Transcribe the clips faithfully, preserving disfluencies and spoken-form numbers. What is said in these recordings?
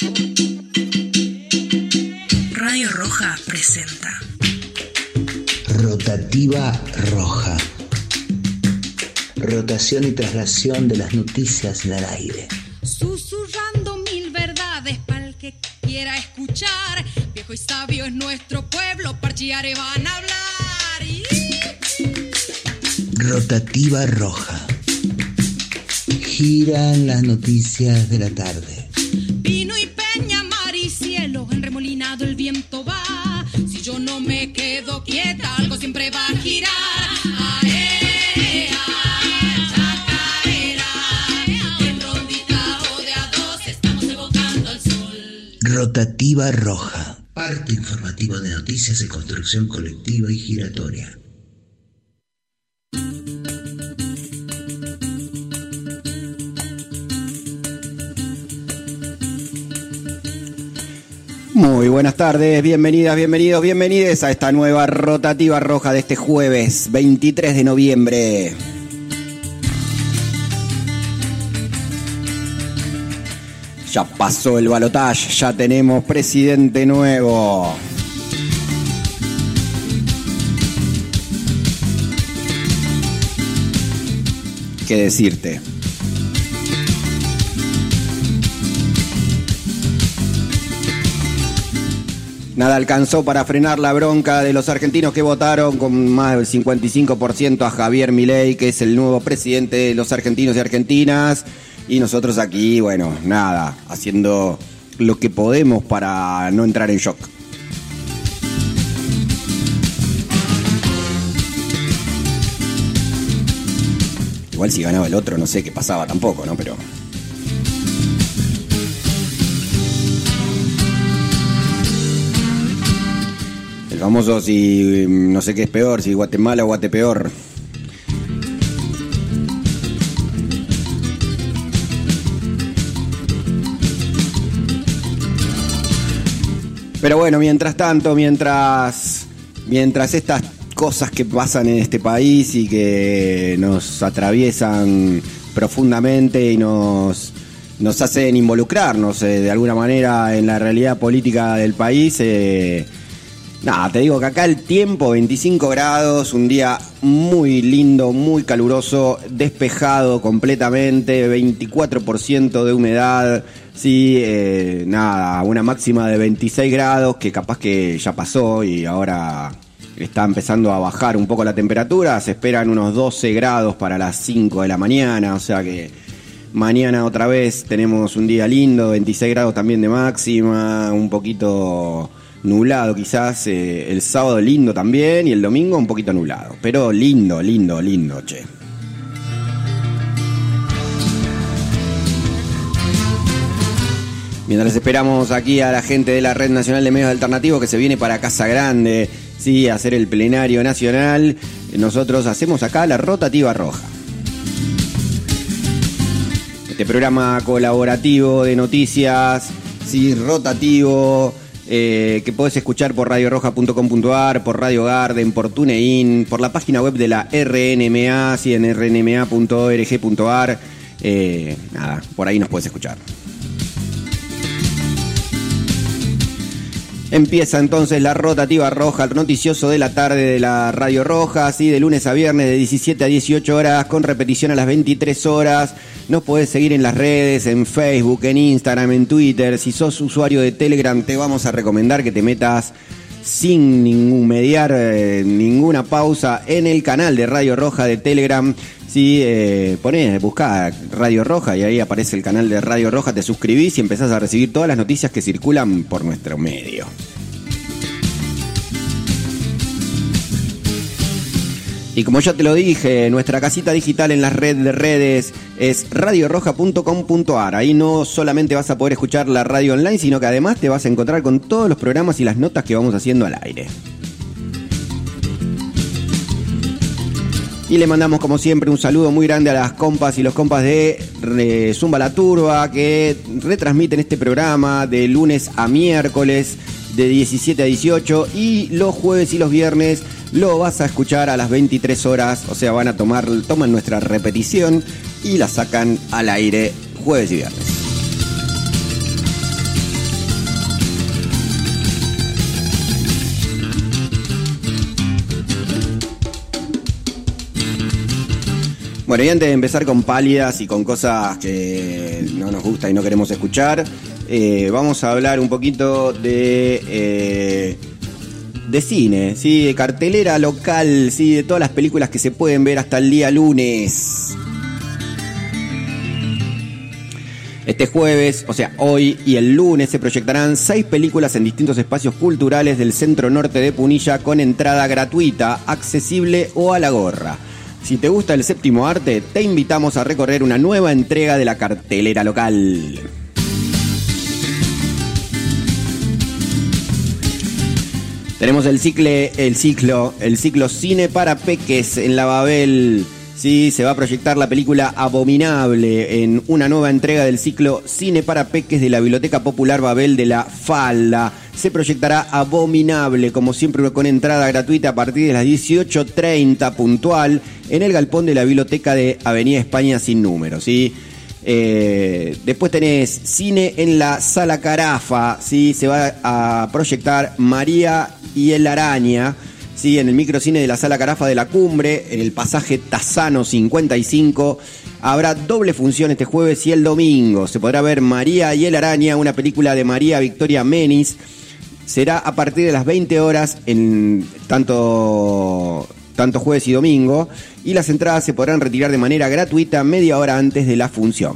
Radio Roja presenta Rotativa Roja. Rotación y traslación de las noticias en el aire. Susurrando mil verdades pa'l que quiera escuchar. Viejo y sabio es nuestro pueblo, parchiare van a hablar. Rotativa Roja. Giran las noticias de la tarde. Vino y peña, mar y cielo, enremolinado el viento va. Si yo no me quedo quieta, algo siempre va a girar. Aea, chacarera, en rondita o de a dos estamos evocando al sol. Rotativa Roja. Parte informativo de noticias de construcción colectiva y giratoria. Muy buenas tardes, bienvenidas, bienvenidos, bienvenides a esta nueva Rotativa Roja de este jueves veintitrés de noviembre. Ya pasó el balotaje, ya tenemos presidente nuevo. ¿Qué decirte? Nada alcanzó para frenar la bronca de los argentinos que votaron con más del cincuenta y cinco por ciento a Javier Milei, que es el nuevo presidente de los argentinos y argentinas. Y nosotros aquí, bueno, nada, haciendo lo que podemos para no entrar en shock. Igual si ganaba el otro no sé qué pasaba tampoco, ¿no? Pero... el famoso si no sé qué es peor, si Guatemala o Guatepeor. Pero bueno, mientras tanto, mientras, mientras estas cosas que pasan en este país y que nos atraviesan profundamente y nos, nos hacen involucrarnos eh, de alguna manera en la realidad política del país, eh, nada, te digo que acá el tiempo, veinticinco grados, un día muy lindo, muy caluroso, despejado completamente, veinticuatro por ciento de humedad. Sí, eh, nada, una máxima de veintiséis grados que capaz que ya pasó y ahora está empezando a bajar un poco la temperatura. Se esperan unos doce grados para las cinco de la mañana, o sea que mañana otra vez tenemos un día lindo, veintiséis grados también de máxima, un poquito nublado quizás, eh, el sábado lindo también y el domingo un poquito nublado, pero lindo, lindo, lindo, che. Mientras esperamos aquí a la gente de la Red Nacional de Medios Alternativos que se viene para Casa Grande, sí, a hacer el plenario nacional, nosotros hacemos acá la Rotativa Roja. Este programa colaborativo de noticias, sí, rotativo, eh, que podés escuchar por radio roja punto com punto a r, por Radio Garden, por TuneIn, por la página web de la R N M A, sí, en r n m a punto org punto a r. Eh, nada, por ahí nos podés escuchar. Empieza entonces la Rotativa Roja, el noticioso de la tarde de la Radio Roja, así de lunes a viernes de diecisiete a dieciocho horas, con repetición a las veintitrés horas. Nos podés seguir en las redes, en Facebook, en Instagram, en Twitter. Si sos usuario de Telegram, te vamos a recomendar que te metas sin ningún mediar, eh, ninguna pausa en el canal de Radio Roja de Telegram. Sí, eh, ponés, buscá Radio Roja y ahí aparece el canal de Radio Roja, te suscribís y empezás a recibir todas las noticias que circulan por nuestro medio. Y como ya te lo dije, nuestra casita digital en la red de redes es radio roja punto com punto a r. Ahí no solamente vas a poder escuchar la radio online, sino que además te vas a encontrar con todos los programas y las notas que vamos haciendo al aire. Y le mandamos como siempre un saludo muy grande a las compas y los compas de eh, Zumba la Turba, que retransmiten este programa de lunes a miércoles de diecisiete a dieciocho, y los jueves y los viernes lo vas a escuchar a las veintitrés horas, o sea, van a tomar, toman nuestra repetición y la sacan al aire jueves y viernes. Bueno, y antes de empezar con pálidas y con cosas que no nos gusta y no queremos escuchar, eh, vamos a hablar un poquito de eh, de cine, ¿sí? De cartelera local, ¿sí? De todas las películas que se pueden ver hasta el día lunes. Este jueves, o sea, hoy y el lunes, se proyectarán seis películas en distintos espacios culturales del centro norte de Punilla con entrada gratuita, accesible o a la gorra. Si te gusta el séptimo arte, te invitamos a recorrer una nueva entrega de la cartelera local. Tenemos el ciclo, el ciclo, el ciclo Cine para Peques en la Babel. Sí, se va a proyectar la película Abominable en una nueva entrega del ciclo Cine para Peques de la Biblioteca Popular Babel de la Falda. Se proyectará Abominable, como siempre, con entrada gratuita a partir de las dieciocho treinta puntual en el galpón de la Biblioteca de Avenida España sin número, ¿sí? Eh, después tenés cine en la Sala Carafa, ¿sí? Se va a proyectar María y el Araña, ¿sí? En el microcine de la Sala Carafa de la Cumbre, en el pasaje Tassano cincuenta y cinco. Habrá doble función este jueves y el domingo. Se podrá ver María y el Araña, una película de María Victoria Menis. Será a partir de las veinte horas en tanto, tanto jueves y domingo. Y las entradas se podrán retirar de manera gratuita media hora antes de la función.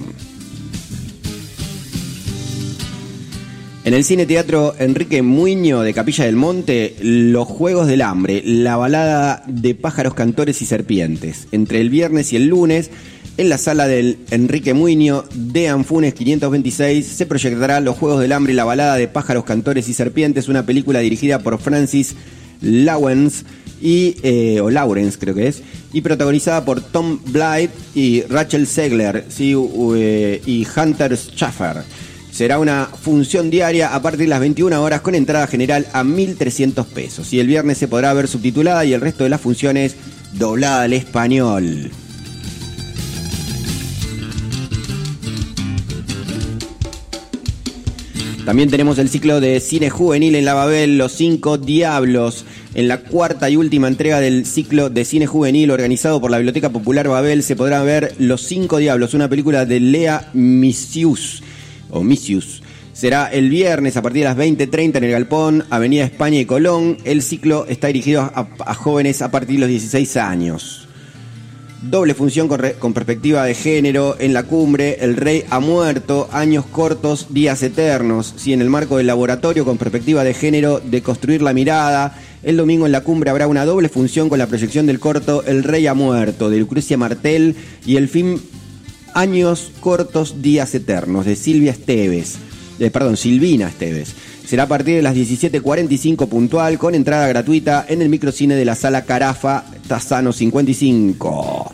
En el Cine Teatro Enrique Muiño de Capilla del Monte, Los Juegos del Hambre, la balada de pájaros, cantores y serpientes. Entre el viernes y el lunes, en la sala del Enrique Muiño de Anfunes quinientos veintiséis, se proyectará Los Juegos del Hambre, la balada de pájaros, cantores y serpientes, una película dirigida por Francis Lawrence, y, eh, o Lawrence creo que es, y protagonizada por Tom Blythe y Rachel Zegler, ¿sí? uh, y Hunter Schaffer. Será una función diaria a partir de las veintiuna horas con entrada general a mil trescientos pesos. Y el viernes se podrá ver subtitulada y el resto de las funciones doblada al español. También tenemos el ciclo de cine juvenil en la Babel, Los Cinco Diablos, en la cuarta y última entrega del ciclo de cine juvenil organizado por la Biblioteca Popular Babel. Se podrá ver Los Cinco Diablos, una película de Lea Misius. o Misius. Será el viernes a partir de las veinte treinta en el Galpón, Avenida España y Colón. El ciclo está dirigido a, a jóvenes a partir de los dieciséis años. Doble función con, re, con perspectiva de género en la Cumbre, El Rey ha muerto, años cortos, días eternos. Sí, en el marco del laboratorio con perspectiva de género de Construir la Mirada. El domingo en la Cumbre habrá una doble función con la proyección del corto El Rey ha muerto, de Lucrecia Martel, y el film Años cortos, días eternos, de Silvia Esteves, eh, perdón, Silvina Esteves. Será a partir de las diecisiete cuarenta y cinco puntual, con entrada gratuita en el microcine de la Sala Carafa, Tassano cincuenta y cinco.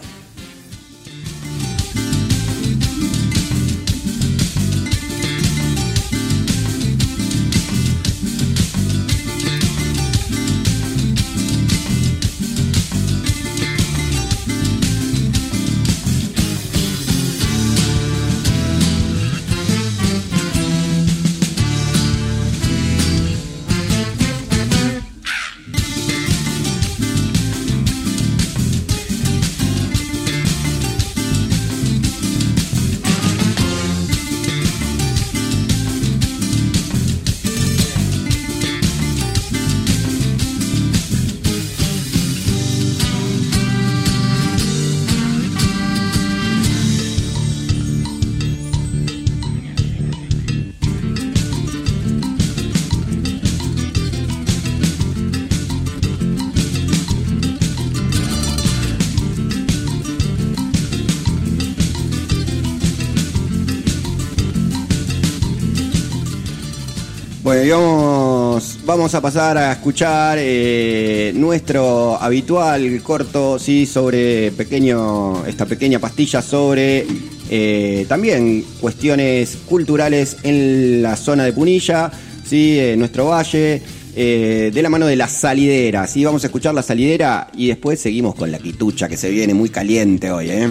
Bueno, y vamos, vamos a pasar a escuchar eh, nuestro habitual corto, sí, sobre pequeño, esta pequeña pastilla sobre eh, también cuestiones culturales en la zona de Punilla, sí, en nuestro valle, eh, de la mano de La Salidera, sí, vamos a escuchar La Salidera y después seguimos con la quitucha que se viene muy caliente hoy, eh.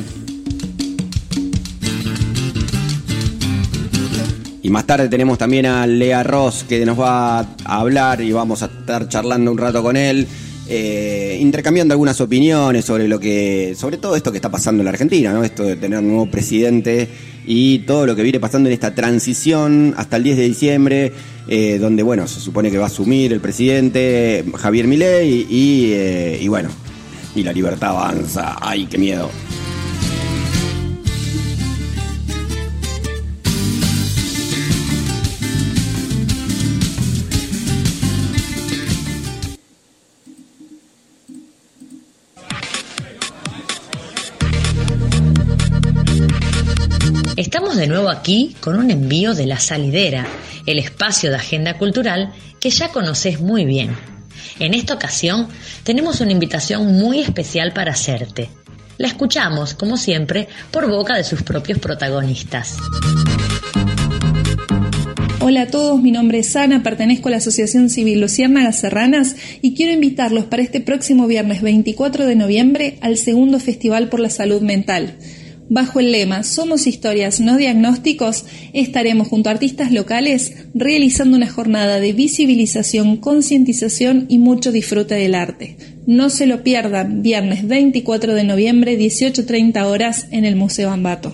Y más tarde tenemos también a Lea Ross, que nos va a hablar y vamos a estar charlando un rato con él eh, intercambiando algunas opiniones sobre lo que, sobre todo esto que está pasando en la Argentina, ¿no? Esto de tener un nuevo presidente y todo lo que viene pasando en esta transición hasta el diez de diciembre, eh, donde, bueno, se supone que va a asumir el presidente Javier Milei y, y, eh, y bueno, y la libertad avanza. ¡Ay, qué miedo! Estamos de nuevo aquí con un envío de La Salidera, el espacio de agenda cultural que ya conoces muy bien. En esta ocasión tenemos una invitación muy especial para hacerte. La escuchamos, como siempre, por boca de sus propios protagonistas. Hola a todos, mi nombre es Ana, pertenezco a la Asociación Civil Luciérnagas Serranas y quiero invitarlos para este próximo viernes veinticuatro de noviembre al segundo Festival por la Salud Mental. Bajo el lema Somos Historias, no Diagnósticos, estaremos junto a artistas locales realizando una jornada de visibilización, concientización y mucho disfrute del arte. No se lo pierdan, viernes veinticuatro de noviembre, dieciocho treinta horas, en el Museo Ambato.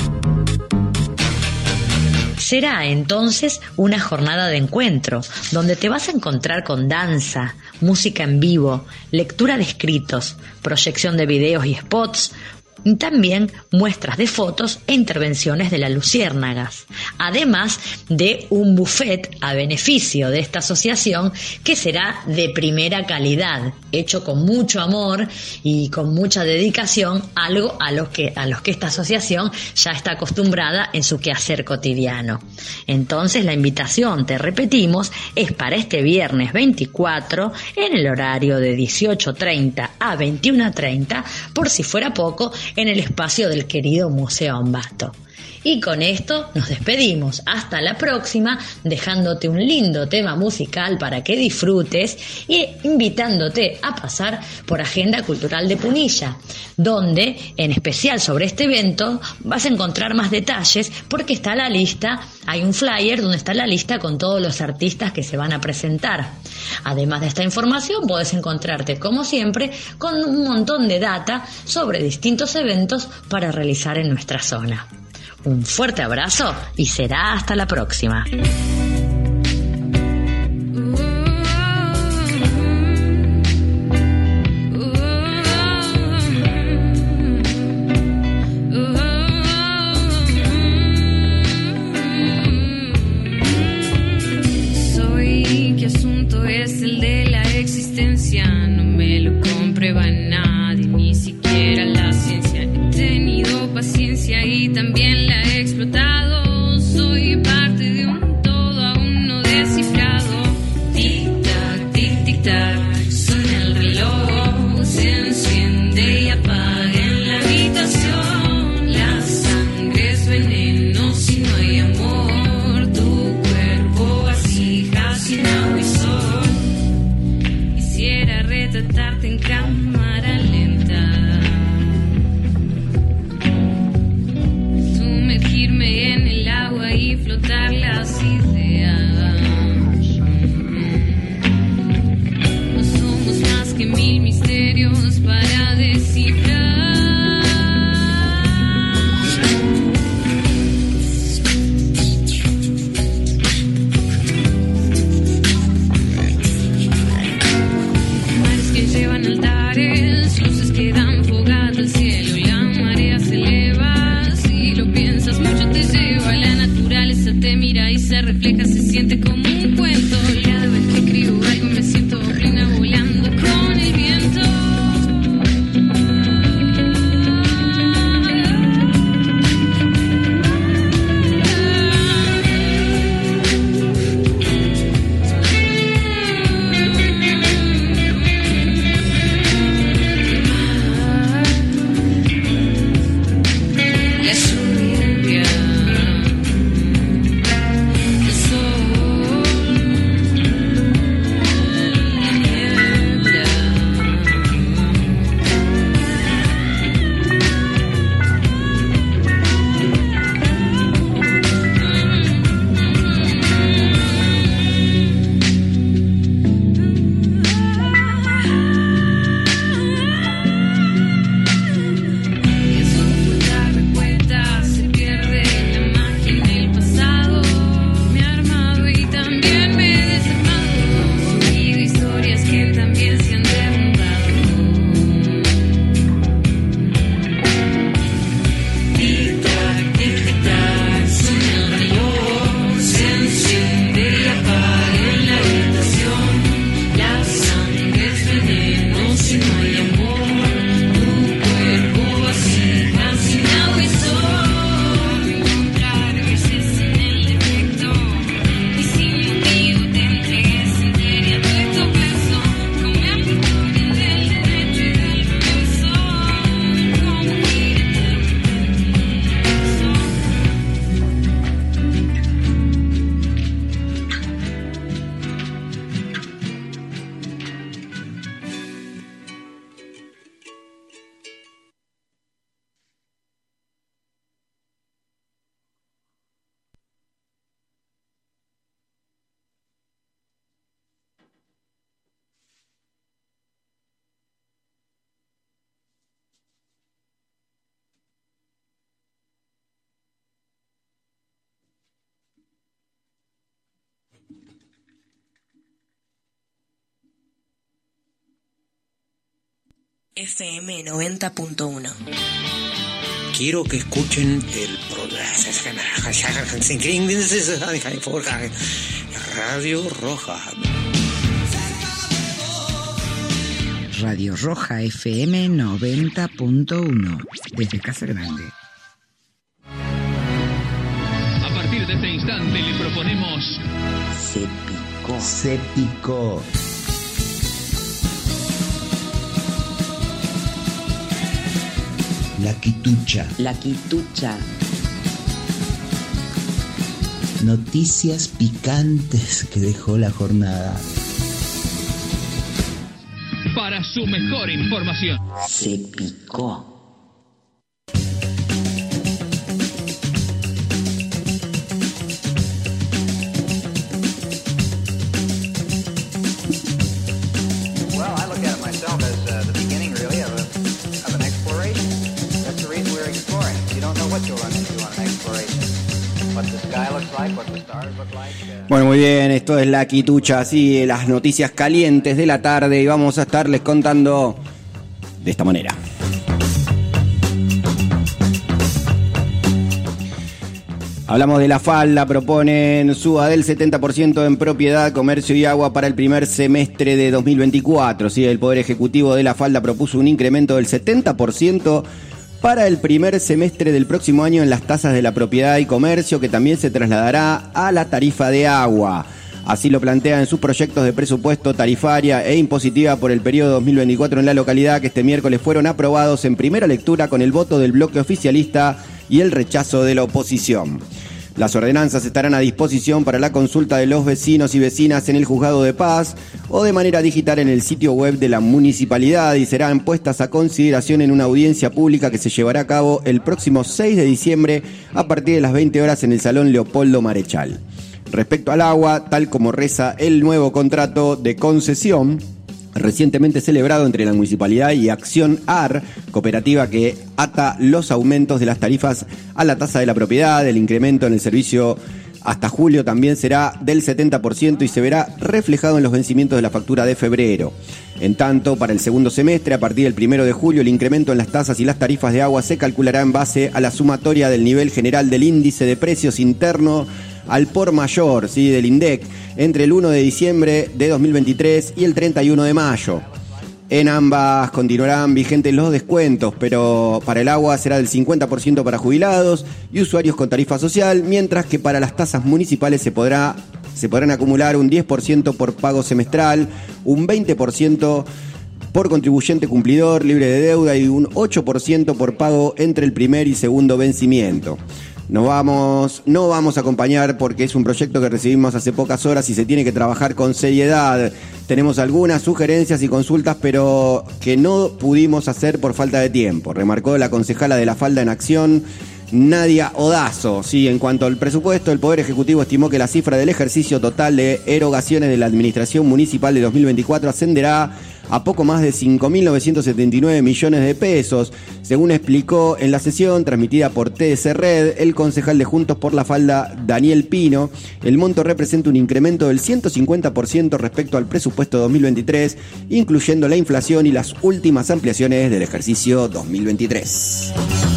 Será entonces una jornada de encuentro, donde te vas a encontrar con danza, música en vivo, lectura de escritos, proyección de videos y spots, y también muestras de fotos e intervenciones de las luciérnagas, además de un buffet a beneficio de esta asociación que será de primera calidad, hecho con mucho amor y con mucha dedicación, algo a los que, a los que esta asociación ya está acostumbrada en su quehacer cotidiano. Entonces la invitación, te repetimos, es para este viernes veinticuatro en el horario de dieciocho treinta a veintiuno treinta, por si fuera poco, en el espacio del querido Museo Ambato. Y con esto nos despedimos. Hasta la próxima, dejándote un lindo tema musical para que disfrutes y invitándote a pasar por Agenda Cultural de Punilla, donde, en especial sobre este evento, vas a encontrar más detalles porque está la lista, hay un flyer donde está la lista con todos los artistas que se van a presentar. Además de esta información, podés encontrarte, como siempre, con un montón de data sobre distintos eventos para realizar en nuestra zona. Un fuerte abrazo y será hasta la próxima. Soy, ¿qué asunto es el de la existencia? No me lo comprueba nadie, ni siquiera la ciencia. He tenido paciencia y también la he explotado. Soy parte de un todo aún no descifrado. Tic-tac, tic-tic-tac, suena el reloj, se enciende y apaga en la habitación. La sangre es veneno si no hay amor. Tu cuerpo vasija sin agua y sol. Quisiera retratarte en cámara lenta, sumergirme en el agua y flotar las ideas. No somos más que mil misterios para descifrar. Mares que llevan altares, luces que dan fogata al cielo, la marea se eleva. Si lo piensas mucho te lleva, la naturaleza te mira y se refleja, se siente como un cuento. Cada vez que escribo algo me siento plena volando con el viento. La lluvia, el sol. F M noventa punto uno. Quiero que escuchen el Radio Roja. Radio Roja F M noventa punto uno, desde Casa Grande. A partir de este instante le proponemos... Se picó. Se picó. La Quitucha. La Quitucha. Noticias picantes que dejó la jornada. Para su mejor información. Se picó. Bueno, muy bien, esto es La Quitucha, así las noticias calientes de la tarde, y vamos a estarles contando de esta manera. Hablamos de La Falda, proponen suba del setenta por ciento en propiedad, comercio y agua para el primer semestre de dos mil veinticuatro. Sí, el Poder Ejecutivo de La Falda propuso un incremento del setenta por ciento para el primer semestre del próximo año en las tasas de la propiedad y comercio, que también se trasladará a la tarifa de agua. Así lo plantea en sus proyectos de presupuesto tarifaria e impositiva por el periodo dos mil veinticuatro en la localidad, que este miércoles fueron aprobados en primera lectura con el voto del bloque oficialista y el rechazo de la oposición. Las ordenanzas estarán a disposición para la consulta de los vecinos y vecinas en el Juzgado de Paz o de manera digital en el sitio web de la municipalidad, y serán puestas a consideración en una audiencia pública que se llevará a cabo el próximo seis de diciembre a partir de las veinte horas en el Salón Leopoldo Marechal. Respecto al agua, tal como reza el nuevo contrato de concesión recientemente celebrado entre la Municipalidad y Acción A R, cooperativa que ata los aumentos de las tarifas a la tasa de la propiedad, el incremento en el servicio hasta julio también será del setenta por ciento y se verá reflejado en los vencimientos de la factura de febrero. En tanto, para el segundo semestre, a partir del primero de julio, el incremento en las tasas y las tarifas de agua se calculará en base a la sumatoria del nivel general del índice de precios interno al por mayor, ¿sí?, del INDEC, entre el primero de diciembre de dos mil veintitrés y el treinta y uno de mayo. En ambas continuarán vigentes los descuentos, pero para el agua será del cincuenta por ciento para jubilados y usuarios con tarifa social, mientras que para las tasas municipales se podrá se podrán acumular un diez por ciento por pago semestral, un veinte por ciento por contribuyente cumplidor libre de deuda y un ocho por ciento por pago entre el primer y segundo vencimiento. No vamos, no vamos a acompañar porque es un proyecto que recibimos hace pocas horas y se tiene que trabajar con seriedad. Tenemos algunas sugerencias y consultas, pero que no pudimos hacer por falta de tiempo, remarcó la concejala de La Falda en Acción, Nadia Odazo. Sí, en cuanto al presupuesto, el Poder Ejecutivo estimó que la cifra del ejercicio total de erogaciones de la Administración Municipal de dos mil veinticuatro ascenderá a poco más de cinco mil novecientos setenta y nueve millones de pesos, según explicó en la sesión transmitida por T S Red el concejal de Juntos por la Falda, Daniel Pino. El monto representa un incremento del ciento cincuenta por ciento respecto al presupuesto dos mil veintitrés, incluyendo la inflación y las últimas ampliaciones del ejercicio dos mil veintitrés.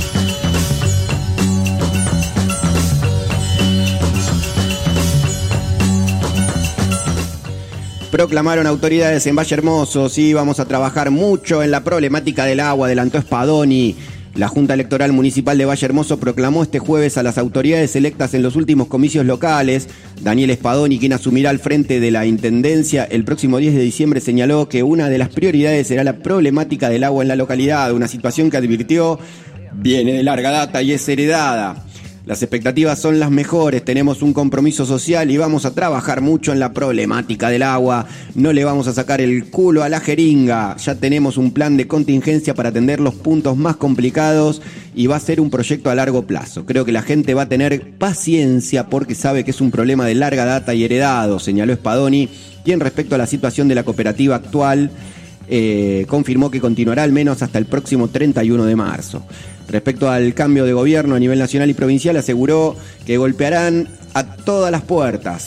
Proclamaron autoridades en Valle Hermoso, sí, vamos a trabajar mucho en la problemática del agua, adelantó Spadoni. La Junta Electoral Municipal de Valle Hermoso proclamó este jueves a las autoridades electas en los últimos comicios locales. Daniel Spadoni, quien asumirá al frente de la Intendencia el próximo diez de diciembre, señaló que una de las prioridades será la problemática del agua en la localidad, una situación que advirtió viene de larga data y es heredada. Las expectativas son las mejores, tenemos un compromiso social y vamos a trabajar mucho en la problemática del agua. No le vamos a sacar el culo a la jeringa, ya tenemos un plan de contingencia para atender los puntos más complicados y va a ser un proyecto a largo plazo. Creo que la gente va a tener paciencia porque sabe que es un problema de larga data y heredado, señaló Spadoni, quien respecto a la situación de la cooperativa actual eh, confirmó que continuará al menos hasta el próximo treinta y uno de marzo. Respecto al cambio de gobierno a nivel nacional y provincial, aseguró que golpearán a todas las puertas.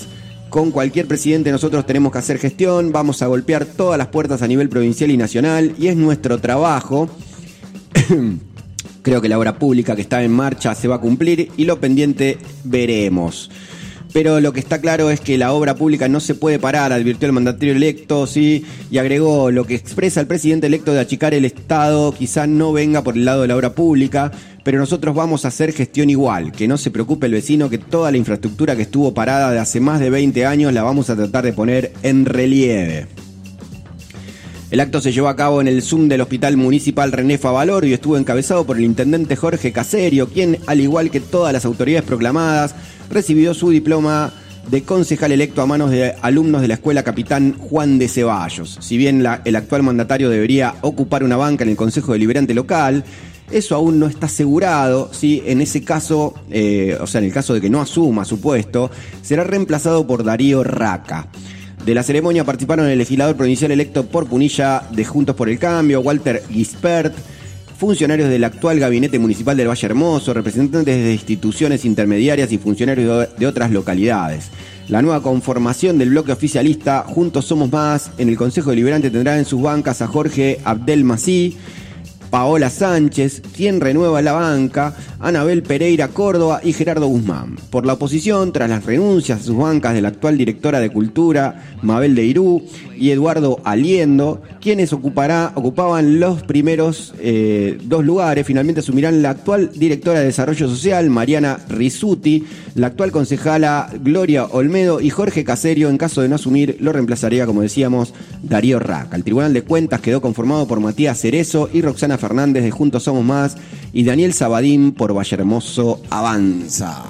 Con cualquier presidente nosotros tenemos que hacer gestión, vamos a golpear todas las puertas a nivel provincial y nacional y es nuestro trabajo. Creo que la obra pública que está en marcha se va a cumplir y lo pendiente veremos. Pero lo que está claro es que la obra pública no se puede parar, advirtió el mandatario electo, sí, y agregó: lo que expresa el presidente electo de achicar el Estado quizá no venga por el lado de la obra pública, pero nosotros vamos a hacer gestión igual, que no se preocupe el vecino, que toda la infraestructura que estuvo parada de hace más de veinte años la vamos a tratar de poner en relieve. El acto se llevó a cabo en el Zoom del Hospital Municipal René Favaloro y estuvo encabezado por el intendente Jorge Caserio, quien, al igual que todas las autoridades proclamadas, recibió su diploma de concejal electo a manos de alumnos de la Escuela Capitán Juan de Ceballos. Si bien la, el actual mandatario debería ocupar una banca en el Consejo Deliberante local, eso aún no está asegurado. ¿Sí? En ese caso, eh, o sea, en el caso de que no asuma su puesto, será reemplazado por Darío Raca. De la ceremonia participaron el legislador provincial electo por Punilla de Juntos por el Cambio, Walter Gispert, funcionarios del actual gabinete municipal del Valle Hermoso, representantes de instituciones intermediarias y funcionarios de otras localidades. La nueva conformación del bloque oficialista Juntos Somos Más en el Consejo Deliberante tendrá en sus bancas a Jorge Abdelmasí, Paola Sánchez, quien renueva la banca, Anabel Pereira Córdoba y Gerardo Guzmán. Por la oposición, tras las renuncias a sus bancas de la actual directora de Cultura, Mabel de Irú, y Eduardo Aliendo, quienes ocupará, ocupaban los primeros eh, dos lugares, finalmente asumirán la actual directora de Desarrollo Social, Mariana Rizzuti, la actual concejala Gloria Olmedo y Jorge Caserio. En caso de no asumir, lo reemplazaría, como decíamos, Darío Raca. El Tribunal de Cuentas quedó conformado por Matías Cerezo y Roxana Fernández de Juntos Somos Más y Daniel Sabadín por Vallehermoso Avanza.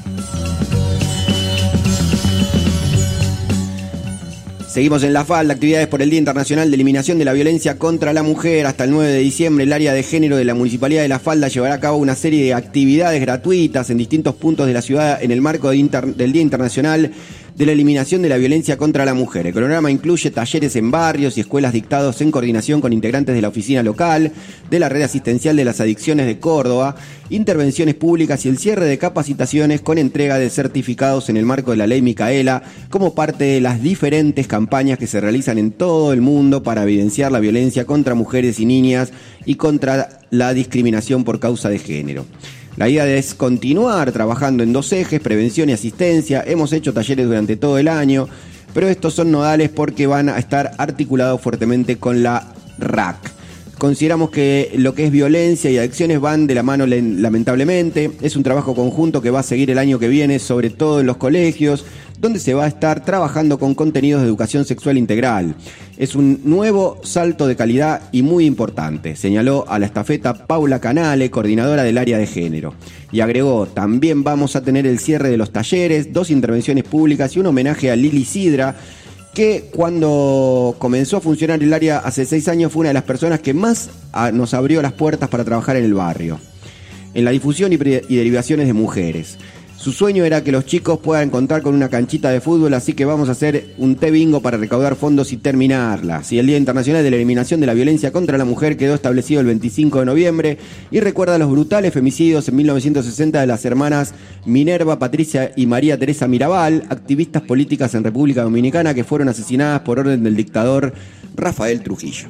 Seguimos en La Falda, actividades por el Día Internacional de Eliminación de la Violencia contra la Mujer. Hasta el nueve de diciembre, el área de género de la Municipalidad de La Falda llevará a cabo una serie de actividades gratuitas en distintos puntos de la ciudad en el marco de inter- del Día Internacional de la Eliminación de la Violencia contra la Mujer. El programa incluye talleres en barrios y escuelas dictados en coordinación con integrantes de la oficina local, de la red asistencial de las adicciones de Córdoba, intervenciones públicas y el cierre de capacitaciones con entrega de certificados en el marco de la Ley Micaela, como parte de las diferentes campañas que se realizan en todo el mundo para evidenciar la violencia contra mujeres y niñas y contra la discriminación por causa de género. La idea es continuar trabajando en dos ejes, prevención y asistencia. Hemos hecho talleres durante todo el año, pero estos son nodales porque van a estar articulados fuertemente con la R A C. Consideramos que lo que es violencia y adicciones van de la mano, lamentablemente. Es un trabajo conjunto que va a seguir el año que viene, sobre todo en los colegios, donde se va a estar trabajando con contenidos de educación sexual integral. Es un nuevo salto de calidad y muy importante, señaló a la estafeta Paula Canale, coordinadora del área de género. Y agregó: también vamos a tener el cierre de los talleres, dos intervenciones públicas y un homenaje a Lili Sidra, que cuando comenzó a funcionar el área hace seis años fue una de las personas que más nos abrió las puertas para trabajar en el barrio, en la difusión y, pre- y derivaciones de mujeres. Su sueño era que los chicos puedan contar con una canchita de fútbol, así que vamos a hacer un té bingo para recaudar fondos y terminarla. Si el Día Internacional de la Eliminación de la Violencia contra la Mujer quedó establecido el veinticinco de noviembre y recuerda los brutales femicidios en mil novecientos sesenta de las hermanas Minerva, Patricia y María Teresa Mirabal, activistas políticas en República Dominicana que fueron asesinadas por orden del dictador Rafael Trujillo.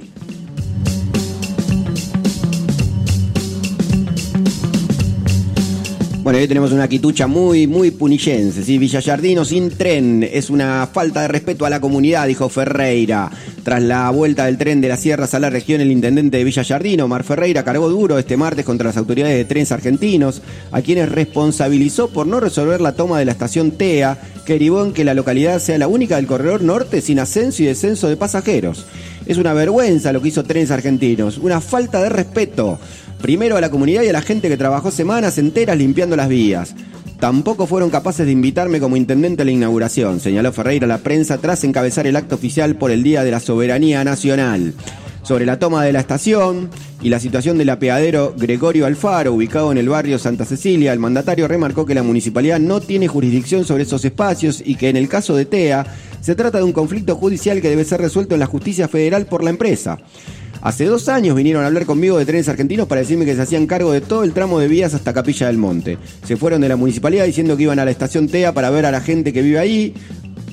Bueno, hoy tenemos una quitucha muy, muy punillense, ¿sí? Villallardino sin tren es una falta de respeto a la comunidad, dijo Ferreira. Tras la vuelta del tren de las sierras a la región, el intendente de Villallardino, Omar Ferreira, cargó duro este martes contra las autoridades de Trenes Argentinos, a quienes responsabilizó por no resolver la toma de la estación T E A, que derivó en que la localidad sea la única del corredor norte sin ascenso y descenso de pasajeros. Es una vergüenza lo que hizo Trenes Argentinos, una falta de respeto. Primero a la comunidad y a la gente que trabajó semanas enteras limpiando las vías. Tampoco fueron capaces de invitarme como intendente a la inauguración, señaló Ferreira a la prensa tras encabezar el acto oficial por el Día de la Soberanía Nacional. Sobre la toma de la estación y la situación del apeadero Gregorio Alfaro, ubicado en el barrio Santa Cecilia, el mandatario remarcó que la municipalidad no tiene jurisdicción sobre esos espacios y que en el caso de T E A se trata de un conflicto judicial que debe ser resuelto en la justicia federal por la empresa. Hace dos años vinieron a hablar conmigo de Trenes Argentinos para decirme que se hacían cargo de todo el tramo de vías hasta Capilla del Monte. Se fueron de la municipalidad diciendo que iban a la estación T E A para ver a la gente que vive ahí,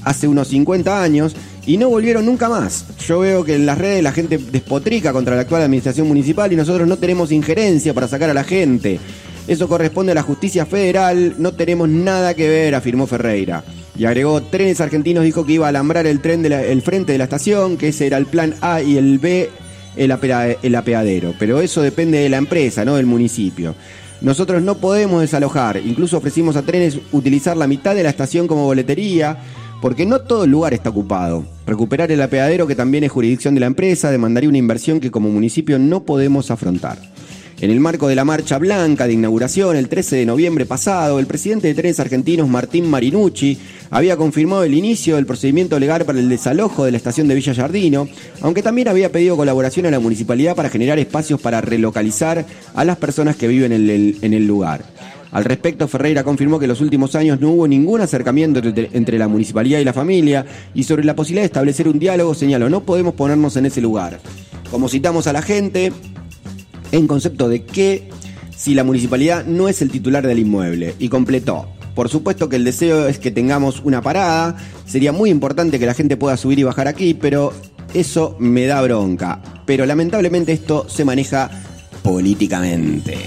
hace unos cincuenta años y no volvieron nunca más. Yo veo que en las redes la gente despotrica contra la actual administración municipal y nosotros no tenemos injerencia para sacar a la gente. Eso corresponde a la justicia federal, no tenemos nada que ver, afirmó Ferreira. Y agregó, Trenes Argentinos dijo que iba a alambrar el tren del frente de la estación, que ese era el plan A, y el B, el, apea, el apeadero. Pero eso depende de la empresa, no del municipio. Nosotros no podemos desalojar, incluso ofrecimos a Trenes utilizar la mitad de la estación como boletería, porque no todo el lugar está ocupado. Recuperar el apeadero, que también es jurisdicción de la empresa, demandaría una inversión que como municipio no podemos afrontar. En el marco de la Marcha Blanca de inauguración, el trece de noviembre pasado, el presidente de Trenes Argentinos, Martín Marinucci, había confirmado el inicio del procedimiento legal para el desalojo de la estación de Villa Giardino, aunque también había pedido colaboración a la municipalidad para generar espacios para relocalizar a las personas que viven en el, en el lugar. Al respecto, Ferreira confirmó que en los últimos años no hubo ningún acercamiento entre, entre la municipalidad y la familia, y sobre la posibilidad de establecer un diálogo señaló, no podemos ponernos en ese lugar. Como citamos a la gente, en concepto de que si la municipalidad no es el titular del inmueble, y completó, por supuesto que el deseo es que tengamos una parada, sería muy importante que la gente pueda subir y bajar aquí, pero eso me da bronca, pero lamentablemente esto se maneja políticamente.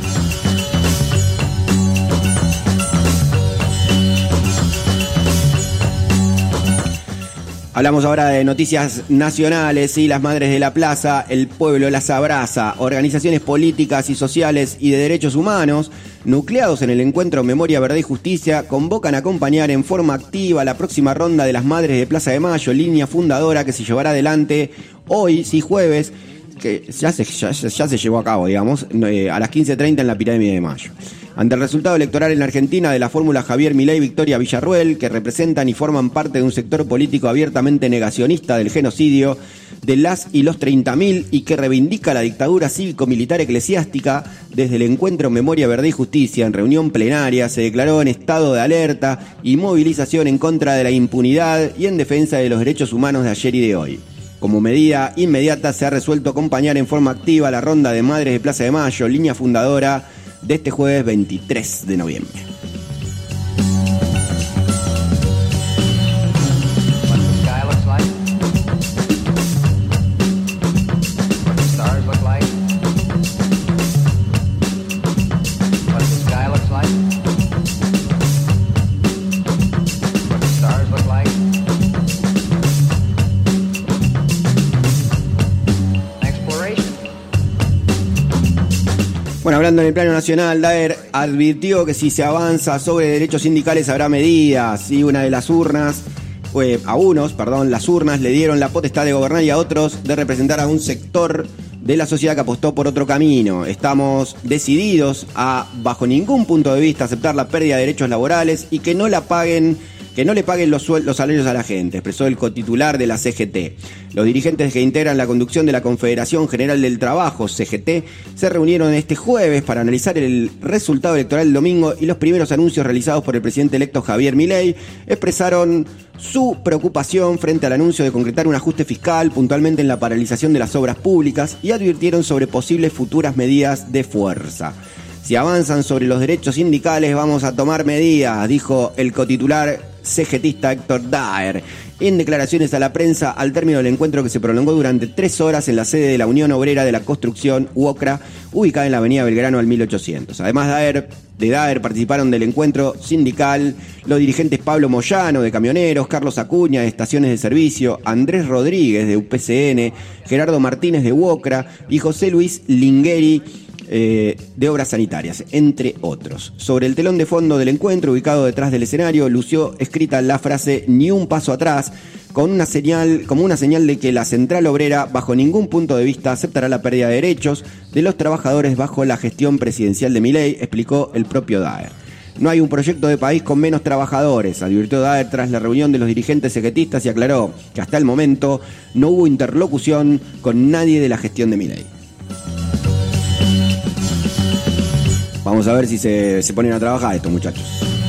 Hablamos ahora de noticias nacionales, y las Madres de la Plaza, el pueblo las abraza. Organizaciones políticas y sociales y de derechos humanos, nucleados en el encuentro Memoria, Verdad y Justicia, convocan a acompañar en forma activa la próxima ronda de las Madres de Plaza de Mayo, línea fundadora que se llevará adelante hoy, sí, jueves, que ya se, ya, ya se llevó a cabo, digamos, eh, a las quince treinta en la Pirámide de Mayo. Ante el resultado electoral en la Argentina de la fórmula Javier Milei Victoria Villarruel, que representan y forman parte de un sector político abiertamente negacionista del genocidio de las y los treinta mil y que reivindica la dictadura cívico-militar eclesiástica, desde el encuentro Memoria, Verdad y Justicia en reunión plenaria se declaró en estado de alerta y movilización en contra de la impunidad y en defensa de los derechos humanos de ayer y de hoy. Como medida inmediata se ha resuelto acompañar en forma activa la ronda de Madres de Plaza de Mayo, línea fundadora, de este jueves veintitrés de noviembre. Bueno, hablando en el plano nacional, Daer advirtió que si se avanza sobre derechos sindicales habrá medidas, y una de las urnas, eh, a unos, perdón, las urnas le dieron la potestad de gobernar y a otros de representar a un sector de la sociedad que apostó por otro camino. Estamos decididos a, bajo ningún punto de vista, aceptar la pérdida de derechos laborales y que no la paguen que no le paguen los, suel- los salarios a la gente, expresó el cotitular de la C G T. Los dirigentes que integran la conducción de la Confederación General del Trabajo, C G T, se reunieron este jueves para analizar el resultado electoral del domingo y los primeros anuncios realizados por el presidente electo Javier Milei. Expresaron su preocupación frente al anuncio de concretar un ajuste fiscal, puntualmente en la paralización de las obras públicas, y advirtieron sobre posibles futuras medidas de fuerza. Si avanzan sobre los derechos sindicales, vamos a tomar medidas, dijo el cotitular cegetista Héctor Daer, en declaraciones a la prensa al término del encuentro que se prolongó durante tres horas en la sede de la Unión Obrera de la Construcción, UOCRA, ubicada en la avenida Belgrano al mil ochocientos. Además Daer, de Daer participaron del encuentro sindical los dirigentes Pablo Moyano, de Camioneros, Carlos Acuña, de Estaciones de Servicio, Andrés Rodríguez, de U P C N, Gerardo Martínez, de UOCRA, y José Luis Lingueri, Eh, de Obras Sanitarias, entre otros. Sobre el telón de fondo del encuentro, ubicado detrás del escenario, lució escrita la frase "ni un paso atrás", con una señal, como una señal de que la central obrera bajo ningún punto de vista aceptará la pérdida de derechos de los trabajadores bajo la gestión presidencial de Milei, explicó el propio Daer. No hay un proyecto de país con menos trabajadores, advirtió Daer tras la reunión de los dirigentes cegetistas, y aclaró que hasta el momento no hubo interlocución con nadie de la gestión de Milei. Vamos a ver si se, se ponen a trabajar estos muchachos.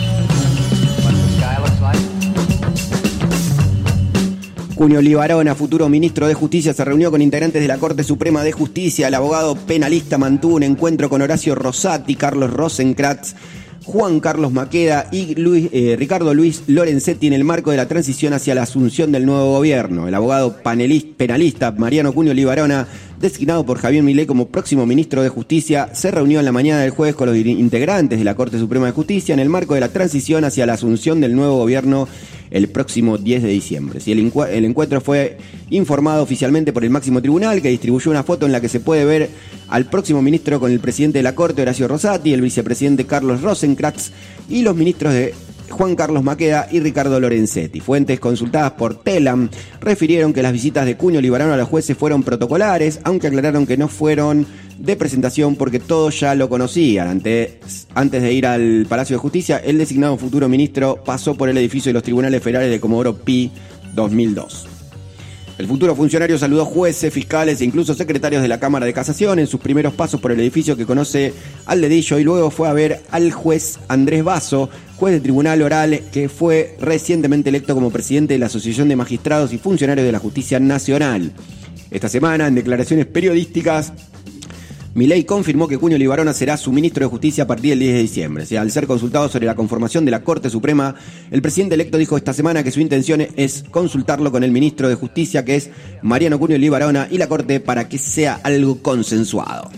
Cunio Libarona, futuro ministro de Justicia, se reunió con integrantes de la Corte Suprema de Justicia. El abogado penalista mantuvo un encuentro con Horacio Rosati, Carlos Rosenkrantz, Juan Carlos Maqueda y Luis, eh, Ricardo Luis Lorenzetti en el marco de la transición hacia la asunción del nuevo gobierno. El abogado panelista, penalista Mariano Cunio Libarona, designado por Javier Milei como próximo ministro de Justicia, se reunió en la mañana del jueves con los integrantes de la Corte Suprema de Justicia en el marco de la transición hacia la asunción del nuevo gobierno el próximo diez de diciembre. Sí, el, encu- el encuentro fue informado oficialmente por el máximo tribunal, que distribuyó una foto en la que se puede ver al próximo ministro con el presidente de la Corte, Horacio Rosati, el vicepresidente Carlos Rosenkrantz y los ministros de Juan Carlos Maqueda y Ricardo Lorenzetti. Fuentes consultadas por Telam refirieron que las visitas de Cunio Libarona a los jueces fueron protocolares, aunque aclararon que no fueron de presentación porque todos ya lo conocían. Antes, antes de ir al Palacio de Justicia, el designado futuro ministro pasó por el edificio de los tribunales federales de Comodoro Pi dos mil dos. El futuro funcionario saludó jueces, fiscales e incluso secretarios de la Cámara de Casación en sus primeros pasos por el edificio que conoce al dedillo, y luego fue a ver al juez Andrés Basso, juez de tribunal oral que fue recientemente electo como presidente de la Asociación de Magistrados y Funcionarios de la Justicia Nacional. Esta semana, en declaraciones periodísticas, Milei confirmó que Cunio Libarona será su ministro de Justicia a partir del diez de diciembre. O sea, al ser consultado sobre la conformación de la Corte Suprema, el presidente electo dijo esta semana que su intención es consultarlo con el ministro de Justicia, que es Mariano Cunio Libarona, y la Corte para que sea algo consensuado.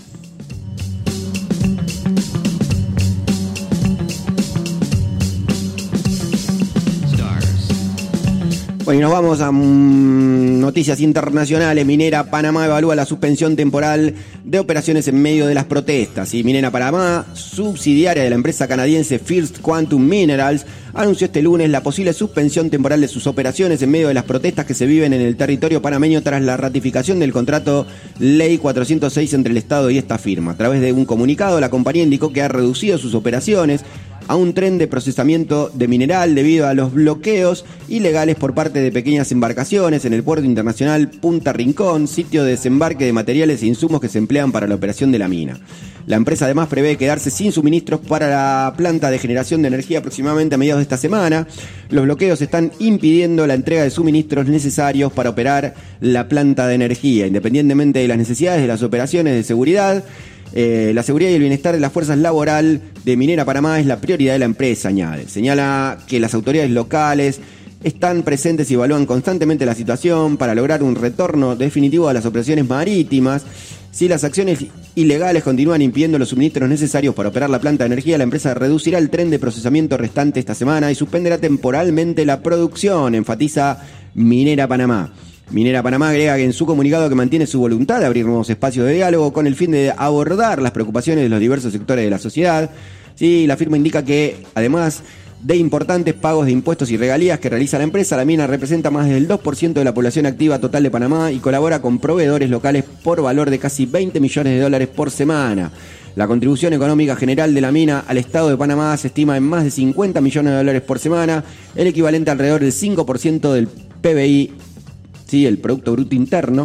Bueno, y nos vamos a mmm, noticias internacionales. Minera Panamá evalúa la suspensión temporal de operaciones en medio de las protestas. Y Minera Panamá, subsidiaria de la empresa canadiense First Quantum Minerals, anunció este lunes la posible suspensión temporal de sus operaciones en medio de las protestas que se viven en el territorio panameño tras la ratificación del contrato Ley cuatrocientos seis entre el Estado y esta firma. A través de un comunicado, la compañía indicó que ha reducido sus operaciones a un tren de procesamiento de mineral debido a los bloqueos ilegales por parte de pequeñas embarcaciones en el puerto internacional Punta Rincón, sitio de desembarque de materiales e insumos que se emplean para la operación de la mina. La empresa además prevé quedarse sin suministros para la planta de generación de energía aproximadamente a mediados de esta semana. Los bloqueos están impidiendo la entrega de suministros necesarios para operar la planta de energía, independientemente de las necesidades de las operaciones de seguridad. Eh, la seguridad y el bienestar de las fuerzas laboral de Minera Panamá es la prioridad de la empresa, añade. Señala que las autoridades locales están presentes y evalúan constantemente la situación para lograr un retorno definitivo a las operaciones marítimas. Si las acciones ilegales continúan impidiendo los suministros necesarios para operar la planta de energía, la empresa reducirá el tren de procesamiento restante esta semana y suspenderá temporalmente la producción, enfatiza Minera Panamá. Minera Panamá agrega en su comunicado que mantiene su voluntad de abrir nuevos espacios de diálogo con el fin de abordar las preocupaciones de los diversos sectores de la sociedad. Sí, la firma indica que, además de importantes pagos de impuestos y regalías que realiza la empresa, la mina representa más del dos por ciento de la población activa total de Panamá y colabora con proveedores locales por valor de casi veinte millones de dólares por semana. La contribución económica general de la mina al Estado de Panamá se estima en más de cincuenta millones de dólares por semana, el equivalente a alrededor del cinco por ciento del P B I, sí, el Producto Bruto Interno,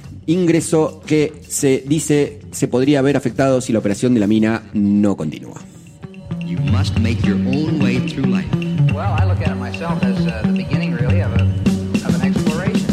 ingreso que se dice se podría haber afectado si la operación de la mina no continúa. You must make your own way through life. Well, I look at it myself as uh, the beginning, really, of, a, of an exploration.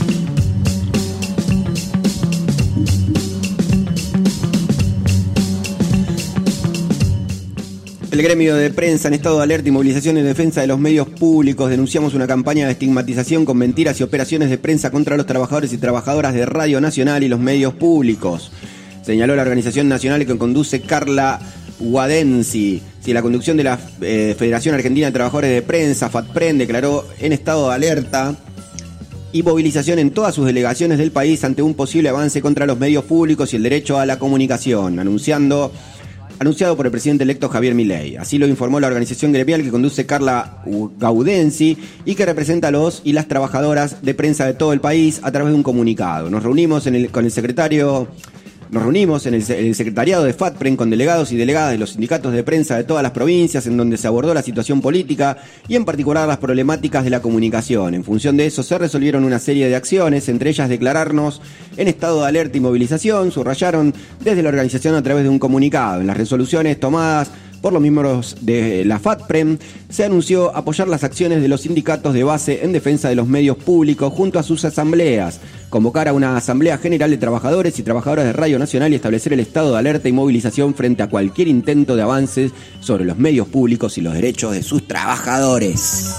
El gremio de prensa en estado de alerta y movilización en defensa de los medios públicos. Denunciamos una campaña de estigmatización con mentiras y operaciones de prensa contra los trabajadores y trabajadoras de Radio Nacional y los medios públicos. Señaló la organización nacional que conduce Carla Guadensi. Si la conducción de la eh, Federación Argentina de Trabajadores de Prensa, FATPREN, declaró en estado de alerta y movilización en todas sus delegaciones del país ante un posible avance contra los medios públicos y el derecho a la comunicación, anunciando... anunciado por el presidente electo Javier Milei. Así lo informó la organización gremial que conduce Carla Gaudensi y que representa a los y las trabajadoras de prensa de todo el país a través de un comunicado. Nos reunimos en el, con el secretario... Nos reunimos en el, el secretariado de FATPREN con delegados y delegadas de los sindicatos de prensa de todas las provincias, en donde se abordó la situación política y en particular las problemáticas de la comunicación. En función de eso se resolvieron una serie de acciones, entre ellas declararnos en estado de alerta y movilización, subrayaron desde la organización a través de un comunicado. En las resoluciones tomadas por los miembros de la FATPREM, se anunció apoyar las acciones de los sindicatos de base en defensa de los medios públicos junto a sus asambleas, convocar a una asamblea general de trabajadores y trabajadoras de Radio Nacional y establecer el estado de alerta y movilización frente a cualquier intento de avances sobre los medios públicos y los derechos de sus trabajadores.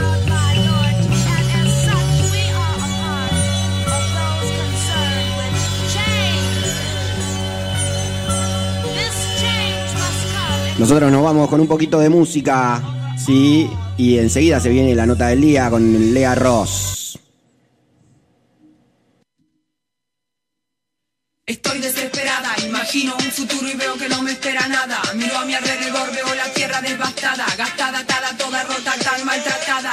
Nosotros nos vamos con un poquito de música, sí, y enseguida se viene la nota del día con Lea Ross. Estoy desesperada, imagino un futuro y veo que no me espera nada. Miro a mi alrededor, veo la tierra devastada, gastada, atada, toda rota, tan maltratada.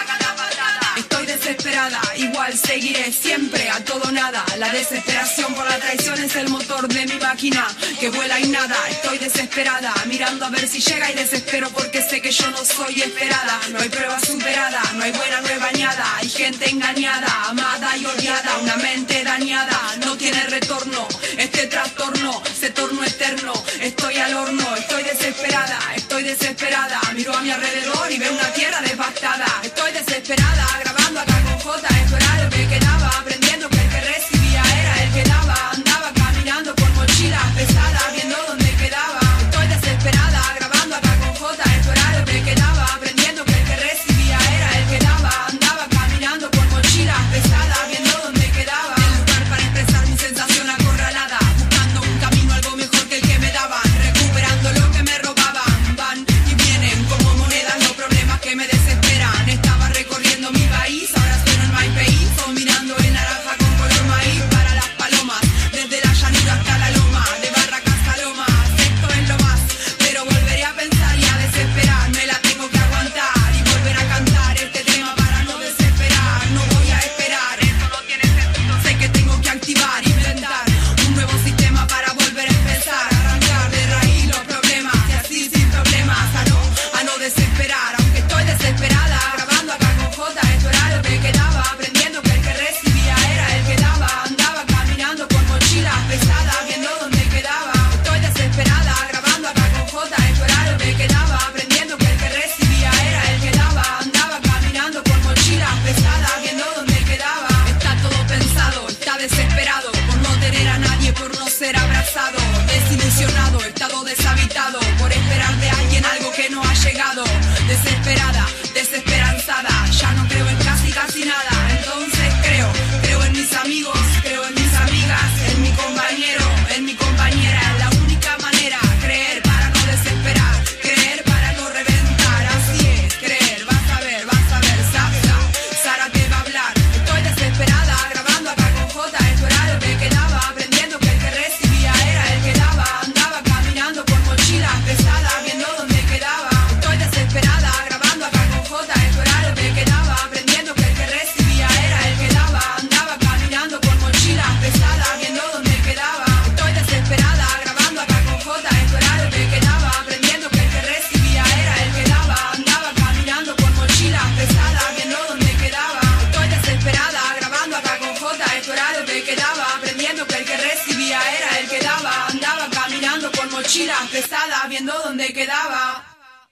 Estoy desesperada, igual seguiré siempre a todo nada. La desesperación por la traición es el motor de mi máquina que vuela y nada. Estoy desesperada, mirando a ver si llega y desespero porque sé que yo no soy esperada. No hay prueba superada, no hay buena, no hay bañada. Hay gente engañada, amada y odiada. Una mente dañada, no tiene retorno. Este trastorno se tornó eterno. Estoy al horno, estoy desesperada, estoy desesperada. Miro a mi alrededor y veo una tierra devastada. Estoy desesperada, grabando acá con J, esto era lo que quedaba. Aprendiendo que el que recibía era el que daba. Andaba caminando con mochilas pesadas, viendo dónde quedaba. Estoy desesperada, grabando acá con J, esto era lo que quedaba. Aprendiendo que el que recibía era el que daba. Andaba caminando con mochilas pesadas, viendo dónde quedaba. El lugar para expresar mi sensación acorralada, buscando un camino algo mejor que el que me daban, recuperando lo que me robaban. Van y vienen como monedas los problemas que me desesperan. Estaba recorriendo mi país, ahora sueno en my país, o mirando en naranja con color maíz para las palomas, desde la llanura hasta la loma, de Barracas a Lomas. Esto es lo más, pero volveré a pensar y a desesperar. Me la tengo que aguantar y volver a cantar este tema para no desesperar. No voy a esperar, esto no tiene sentido. Sé que tengo que activar, inventar un nuevo sistema para volver a empezar, arrancar de raíz los problemas y así sin problemas a no, a no desesperar. Aunque estoy desesperada, grabando acá con J, esto era lo que quedaba. Aprendiendo que el que recibía era el que daba. Andaba caminando con mochilas pesadas, viendo dónde quedaba. Estoy desesperada, grabando acá con J, esto era lo que quedaba. Aprendiendo que el que recibía era el que daba. Andaba caminando con mochilas pesadas, viendo dónde quedaba. Está todo pensado, está desesperado por no tener a nadie, por no ser abrazado. Desilusionado, estado deshabitado por esperar de alguien algo que no ha llegado. Desesperada, desesperanzada, ya no creo en casi casi nada. Entonces creo, creo en mis amigos, creo en mis amigas, en mi compañero, en mi compañera. Es la única manera, creer para no desesperar, creer para no reventar. Así es, creer, vas a ver, vas a ver, Sara, Sara te va a hablar. Estoy desesperada, grabando acá con J, esto era lo que quedaba. Aprendiendo que el que recibía era el que daba. Andaba caminando con mochilas pesadas, viendo dónde quedaba. Estoy desesperada, grabando acá con J, esto era lo que quedaba. Aprendiendo que el que recibía era el que daba. Andaba caminando con mochilas pesadas, viendo dónde quedaba. Estoy desesperada, grabando acá con J, esto era lo que quedaba. Aprendiendo que el que recibía era el que daba. Andaba caminando con mochilas pesadas, viendo dónde quedaba. Estoy desesperada, grabando acá con J, esto era lo que quedaba. Aprendiendo que el que recibía era el que daba. Andaba caminando con mochilas pesadas, viendo dónde quedaba.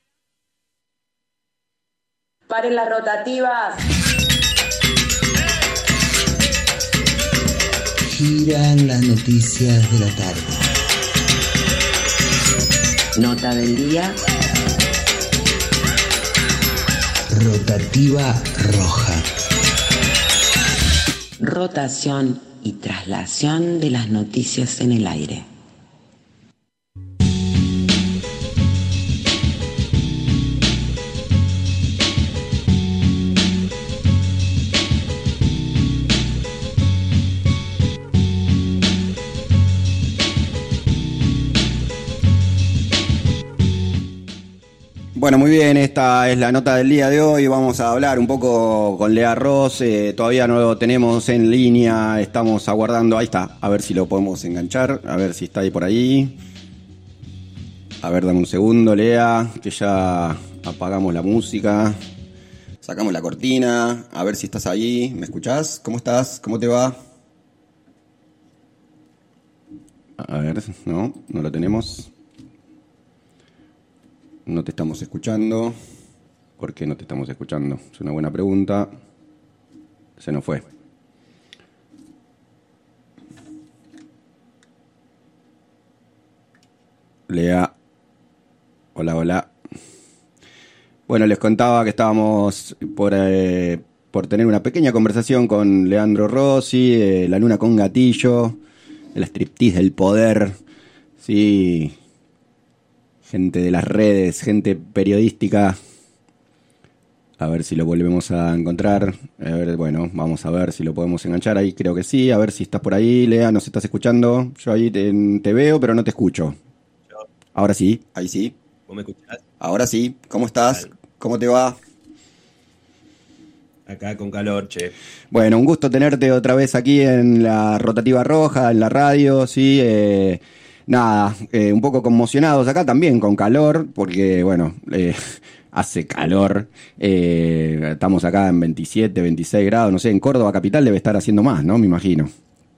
Paren las rotativas. Giran las noticias de la tarde. Nota del día. Rotativa roja. Rotación y traslación de las noticias en el aire. Bueno, muy bien, esta es la nota del día de hoy. Vamos a hablar un poco con Lea Ross. Eh, todavía no lo tenemos en línea, estamos aguardando. Ahí está, a ver si lo podemos enganchar, a ver si está ahí por ahí. A ver, dame un segundo, Lea, que ya apagamos la música. Sacamos la cortina, a ver si estás ahí. ¿Me escuchás? ¿Cómo estás? ¿Cómo te va? A ver, no, no lo tenemos. no te estamos escuchando. ¿Por qué no te estamos escuchando? Es una buena pregunta. Se nos fue. Lea. Hola, hola. Bueno, les contaba que estábamos por, eh, por tener una pequeña conversación con Leandro Rossi, eh, La Luna con Gatillo, el striptease del poder, sí, gente de las redes, gente periodística. A ver si lo volvemos a encontrar. A ver, bueno, vamos a ver si lo podemos enganchar ahí, creo que sí. A ver si estás por ahí, Lea, ¿nos estás escuchando? Yo ahí te, te veo, pero no te escucho. Ahora sí, ahí sí. ¿Vos me escuchás? Ahora sí, ¿cómo estás? Vale. ¿Cómo te va? Acá con calor, che. Bueno, un gusto tenerte otra vez aquí en la Rotativa Roja, en la radio, sí. Eh, nada, eh, un poco conmocionados acá también con calor, porque, bueno, eh, hace calor. Eh, estamos acá en veintisiete, veintiséis grados, no sé, en Córdoba capital debe estar haciendo más, ¿no? Me imagino.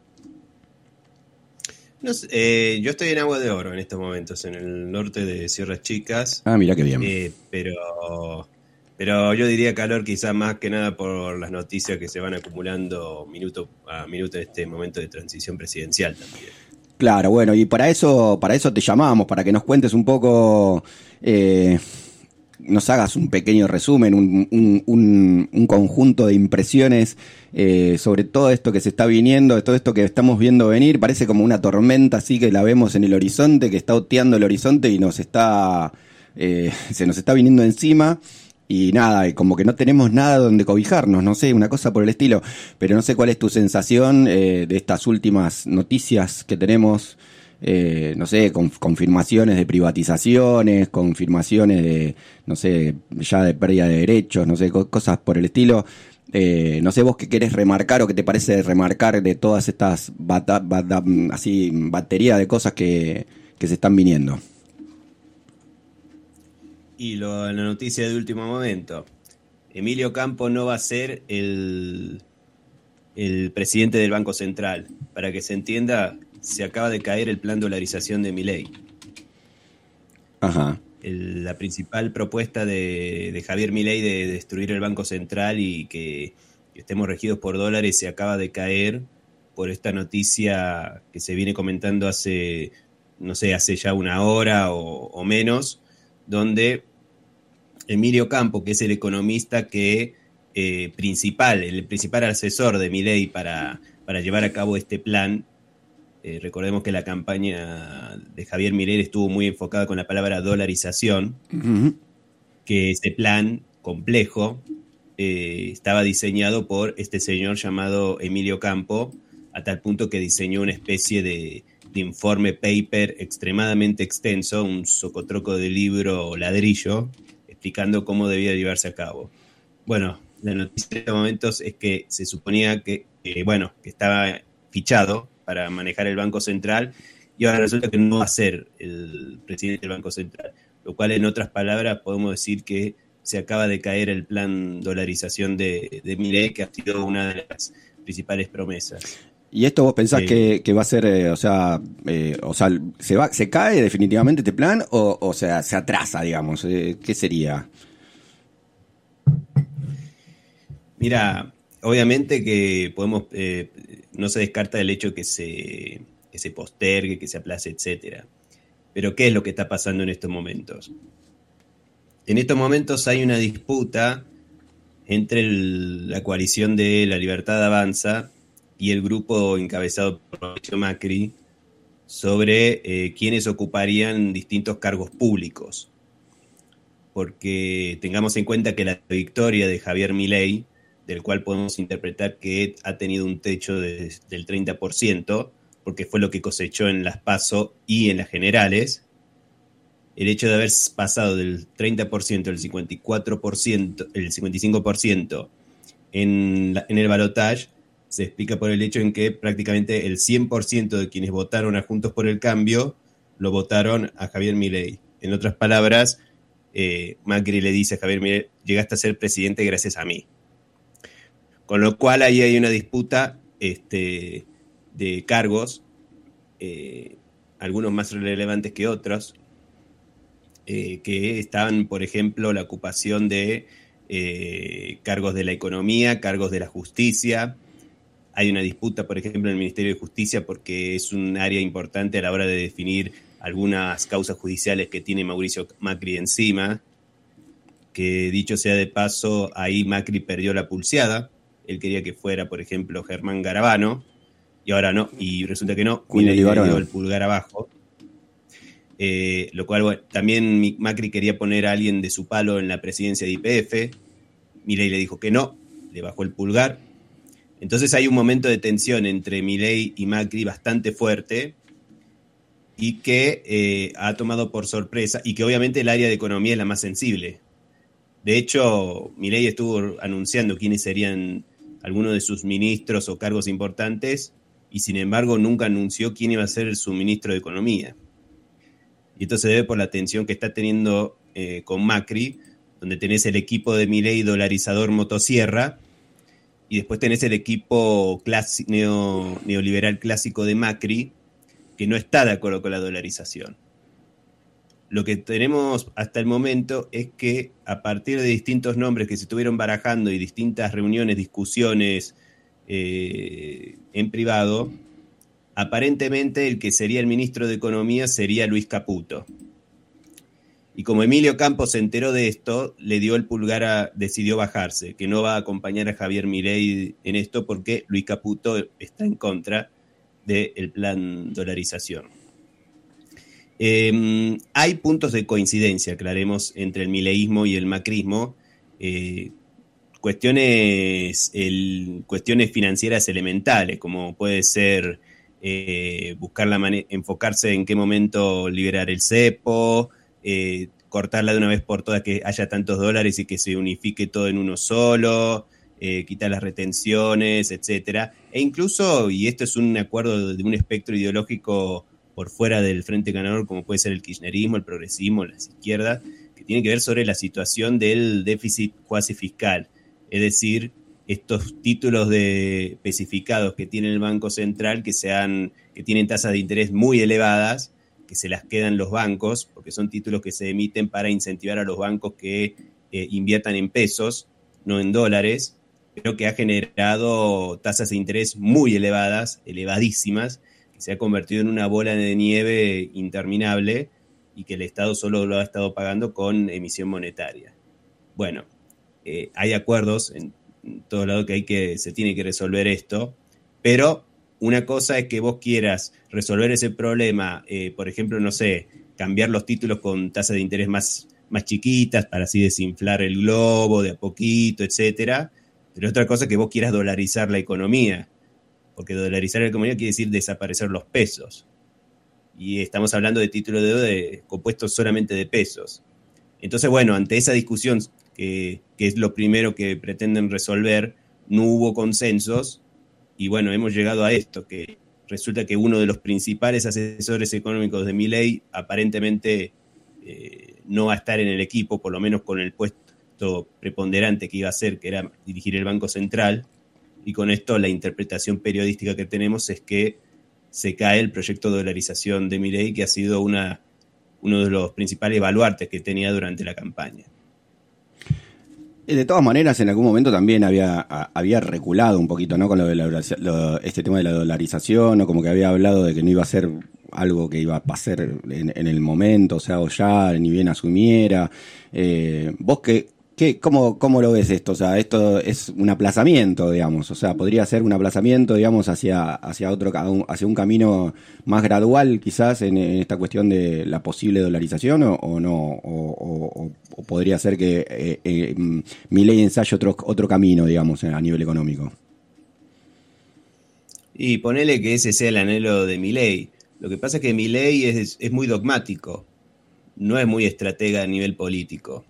No sé, eh, yo estoy en Agua de Oro en estos momentos, en el norte de Sierras Chicas. Ah, mira qué bien. Eh, pero, pero yo diría calor quizás más que nada por las noticias que se van acumulando minuto a minuto en este momento de transición presidencial también. Claro, bueno, y para eso, para eso te llamamos, para que nos cuentes un poco, eh, nos hagas un pequeño resumen, un, un, un, un conjunto de impresiones eh, sobre todo esto que se está viniendo, todo esto que estamos viendo venir. Parece como una tormenta así que la vemos en el horizonte, que está oteando el horizonte y nos está, eh, se nos está viniendo encima. Y nada, como que no tenemos nada donde cobijarnos, no sé, una cosa por el estilo. Pero no sé cuál es tu sensación eh, de estas últimas noticias que tenemos. Eh, no sé, con, confirmaciones de privatizaciones, confirmaciones de, no sé, ya de pérdida de derechos, no sé, co- cosas por el estilo. Eh, no sé vos qué querés remarcar o qué te parece remarcar de todas estas bata, bata, así batería de cosas que, que se están viniendo. Y lo, la noticia de último momento. Emilio Campo no va a ser el, el presidente del Banco Central. Para que se entienda, se acaba de caer el plan dolarización de Milei. Ajá. El, la principal propuesta de, de Javier Milei de destruir el Banco Central y que, que estemos regidos por dólares se acaba de caer por esta noticia que se viene comentando hace, no sé, hace ya una hora o, o menos, donde Emilio Campo, que es el economista que eh, principal, el principal asesor de Milei para, para llevar a cabo este plan, eh, recordemos que la campaña de Javier Milei estuvo muy enfocada con la palabra dolarización, uh-huh. que este plan complejo eh, estaba diseñado por este señor llamado Emilio Campo, a tal punto que diseñó una especie de, de informe paper extremadamente extenso, un socotroco de libro ladrillo, explicando cómo debía llevarse a cabo. Bueno, la noticia en estos momentos es que se suponía que, eh, bueno, que estaba fichado para manejar el Banco Central y ahora resulta que no va a ser el presidente del Banco Central, lo cual en otras palabras podemos decir que se acaba de caer el plan dolarización de, de Milei, que ha sido una de las principales promesas. ¿Y esto vos pensás eh, que, que va a ser, eh, o sea, eh, o sea, se va, se cae definitivamente este plan o, o sea, se atrasa, digamos? Eh, ¿Qué sería? Mira, obviamente que podemos, eh, no se descarta el hecho que se, que se postergue, que se aplace, etcétera. Pero ¿qué es lo que está pasando en estos momentos? En estos momentos hay una disputa entre el, la coalición de La Libertad Avanza y el grupo encabezado por Mauricio Macri sobre eh, quiénes ocuparían distintos cargos públicos. Porque tengamos en cuenta que la victoria de Javier Milei, del cual podemos interpretar que ha tenido un techo de, del treinta por ciento, porque fue lo que cosechó en las PASO y en las generales, el hecho de haber pasado del treinta por ciento al cincuenta y cuatro por ciento, el cincuenta y cinco por ciento en, la, en el balotaje, se explica por el hecho en que prácticamente el cien por ciento de quienes votaron a Juntos por el Cambio lo votaron a Javier Milei. En otras palabras, eh, Macri le dice a Javier Milei, llegaste a ser presidente gracias a mí. Con lo cual ahí hay una disputa este, de cargos, eh, algunos más relevantes que otros. eh, que estaban, por ejemplo, la ocupación de eh, cargos de la economía, cargos de la justicia. Hay una disputa, por ejemplo, en el Ministerio de Justicia porque es un área importante a la hora de definir algunas causas judiciales que tiene Mauricio Macri encima, que dicho sea de paso, ahí Macri perdió la pulseada. Él quería que fuera, por ejemplo, Germán Garabano, y ahora no, y resulta que no, y le dio el pulgar abajo. Eh, lo cual, bueno, también Macri quería poner a alguien de su palo en la presidencia de Y P F, Milei le dijo que no, le bajó el pulgar. Entonces hay un momento de tensión entre Milei y Macri bastante fuerte y que eh, ha tomado por sorpresa, y que obviamente el área de economía es la más sensible. De hecho, Milei estuvo anunciando quiénes serían algunos de sus ministros o cargos importantes, y sin embargo nunca anunció quién iba a ser su ministro de Economía. Y esto se debe por la tensión que está teniendo eh, con Macri, donde tenés el equipo de Milei dolarizador motosierra, y después tenés el equipo clasi- neo, neoliberal clásico de Macri, que no está de acuerdo con la dolarización. Lo que tenemos hasta el momento es que a partir de distintos nombres que se estuvieron barajando y distintas reuniones, discusiones eh, en privado, aparentemente el que sería el ministro de Economía sería Luis Caputo. Y como Emilio Campos se enteró de esto, le dio el pulgar, a, decidió bajarse, que no va a acompañar a Javier Milei en esto porque Luis Caputo está en contra del plan dolarización. Eh, hay puntos de coincidencia, aclaremos, entre el mileísmo y el macrismo. Eh, cuestiones, el, cuestiones financieras elementales, como puede ser eh, buscar la mane- enfocarse en qué momento liberar el cepo, eh, cortarla de una vez por todas, que haya tantos dólares y que se unifique todo en uno solo, eh, quitar las retenciones, etcétera. E incluso, y esto es un acuerdo de un espectro ideológico por fuera del frente ganador, como puede ser el kirchnerismo, el progresismo, las izquierdas, que tiene que ver sobre la situación del déficit cuasi fiscal. Es decir, estos títulos de especificados que tiene el Banco Central, que, sean, que tienen tasas de interés muy elevadas, que se las quedan los bancos, porque son títulos que se emiten para incentivar a los bancos que eh, inviertan en pesos, no en dólares, pero que ha generado tasas de interés muy elevadas, elevadísimas, que se ha convertido en una bola de nieve interminable y que el Estado solo lo ha estado pagando con emisión monetaria. Bueno, eh, hay acuerdos en, en todo lado que hay que se tiene que resolver esto, pero una cosa es que vos quieras resolver ese problema, eh, por ejemplo, no sé, cambiar los títulos con tasas de interés más, más chiquitas para así desinflar el globo de a poquito, etcétera. Pero otra cosa es que vos quieras dolarizar la economía, porque dolarizar la economía quiere decir desaparecer los pesos. Y estamos hablando de títulos de deuda de, compuestos solamente de pesos. Entonces, bueno, ante esa discusión, que, que es lo primero que pretenden resolver, no hubo consensos. Y bueno, hemos llegado a esto, que resulta que uno de los principales asesores económicos de Milei aparentemente eh, no va a estar en el equipo, por lo menos con el puesto preponderante que iba a hacer, que era dirigir el Banco Central. Y con esto la interpretación periodística que tenemos es que se cae el proyecto de dolarización de Milei, que ha sido una, uno de los principales baluartes que tenía durante la campaña. De todas maneras, en algún momento también había, había reculado un poquito, ¿no? Con lo de la, lo, este tema de la dolarización, ¿no? Como que había hablado de que no iba a ser algo que iba a pasar en, en el momento, o sea, o ya ni bien asumiera. Eh, ¿Vos qué, qué, cómo, cómo lo ves esto? O sea, esto es un aplazamiento, digamos. O sea, podría ser un aplazamiento, digamos, hacia, hacia otro, hacia un camino más gradual, quizás, en, en esta cuestión de la posible dolarización, o, o no, o, o, o podría ser que eh, eh, Milei ensaye otro, otro camino, digamos, a nivel económico. Y ponele que ese sea el anhelo de Milei. Lo que pasa es que Milei es, es muy dogmático, no es muy estratega a nivel político.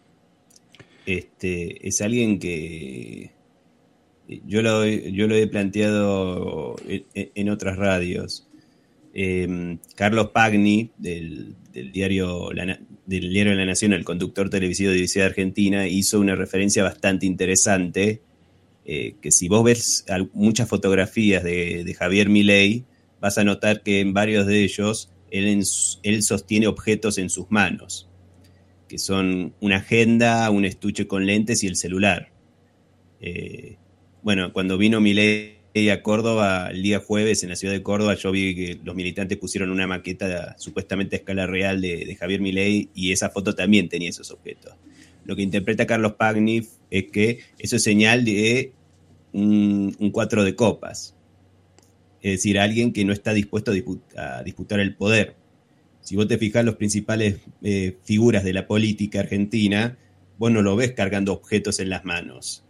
Este, es alguien que yo lo, yo lo he planteado en, en otras radios. Eh, Carlos Pagni, del, del, diario La, del diario La Nación, el conductor televisivo de Diversidad Argentina, hizo una referencia bastante interesante, eh, que si vos ves muchas fotografías de, de Javier Milei, vas a notar que en varios de ellos él, en, él sostiene objetos en sus manos. que son una agenda, un estuche con lentes y el celular. Eh, bueno, cuando vino Milei a Córdoba el día jueves en la ciudad de Córdoba, yo vi que los militantes pusieron una maqueta supuestamente a escala real de, de Javier Milei y esa foto también tenía esos objetos. Lo que interpreta Carlos Pagni es que eso es señal de un, un cuatro de copas. Es decir, alguien que no está dispuesto a, disput- a disputar el poder. Si vos te fijás, los principales eh, figuras de la política argentina, vos no lo ves cargando objetos en las manos.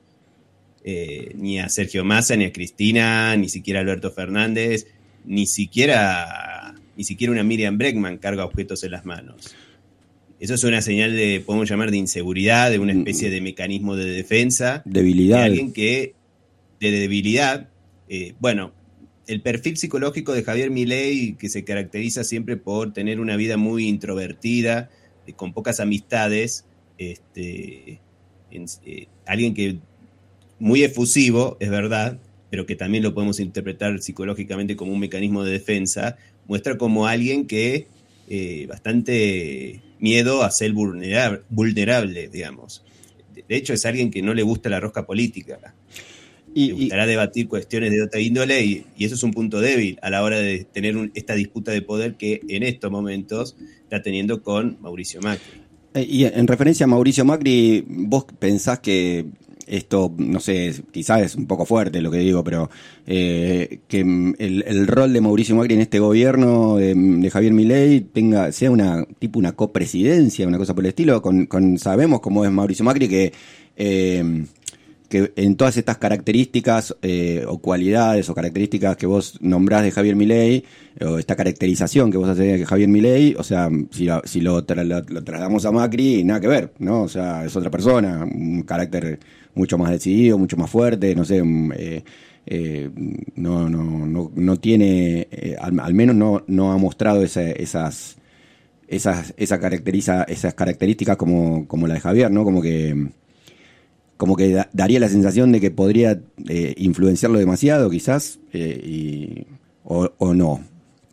Eh, ni a Sergio Massa, ni a Cristina, ni siquiera a Alberto Fernández, ni siquiera, ni siquiera una Miriam Bregman carga objetos en las manos. Eso es una señal de, podemos llamar, de inseguridad, de una especie de mecanismo de defensa. Debilidad. De alguien que, de debilidad, eh, bueno... El perfil psicológico de Javier Milei, que se caracteriza siempre por tener una vida muy introvertida, eh, con pocas amistades, este, en, eh, alguien que muy efusivo, es verdad, pero que también lo podemos interpretar psicológicamente como un mecanismo de defensa, muestra como alguien que eh, bastante miedo a ser vulnerable, vulnerable, digamos. De hecho, es alguien que no le gusta la rosca política. Y, le gustará y, debatir cuestiones de otra índole y, y eso es un punto débil a la hora de tener un, esta disputa de poder que en estos momentos está teniendo con Mauricio Macri. Y en referencia a Mauricio Macri, ¿vos pensás que esto, no sé, quizás es un poco fuerte lo que digo, pero eh, que el, el rol de Mauricio Macri en este gobierno de, de Javier Milei tenga, sea una tipo una copresidencia, una cosa por el estilo? Con, con sabemos cómo es Mauricio Macri, que... Eh, que en todas estas características eh, o cualidades o características que vos nombrás de Javier Milei, o esta caracterización que vos hacés de Javier Milei, o sea, si, la, si lo, tra- lo, lo trasladamos a Macri, nada que ver, ¿no? O sea, es otra persona, un carácter mucho más decidido, mucho más fuerte, no sé, eh, eh, no, no, no, no tiene, eh, al, al menos no, no ha mostrado esa, esas, esas, esa caracteriza, esas características como, como la de Javier, ¿no? Como que... como que da, daría la sensación de que podría eh, influenciarlo demasiado, quizás, eh, y, o, o no.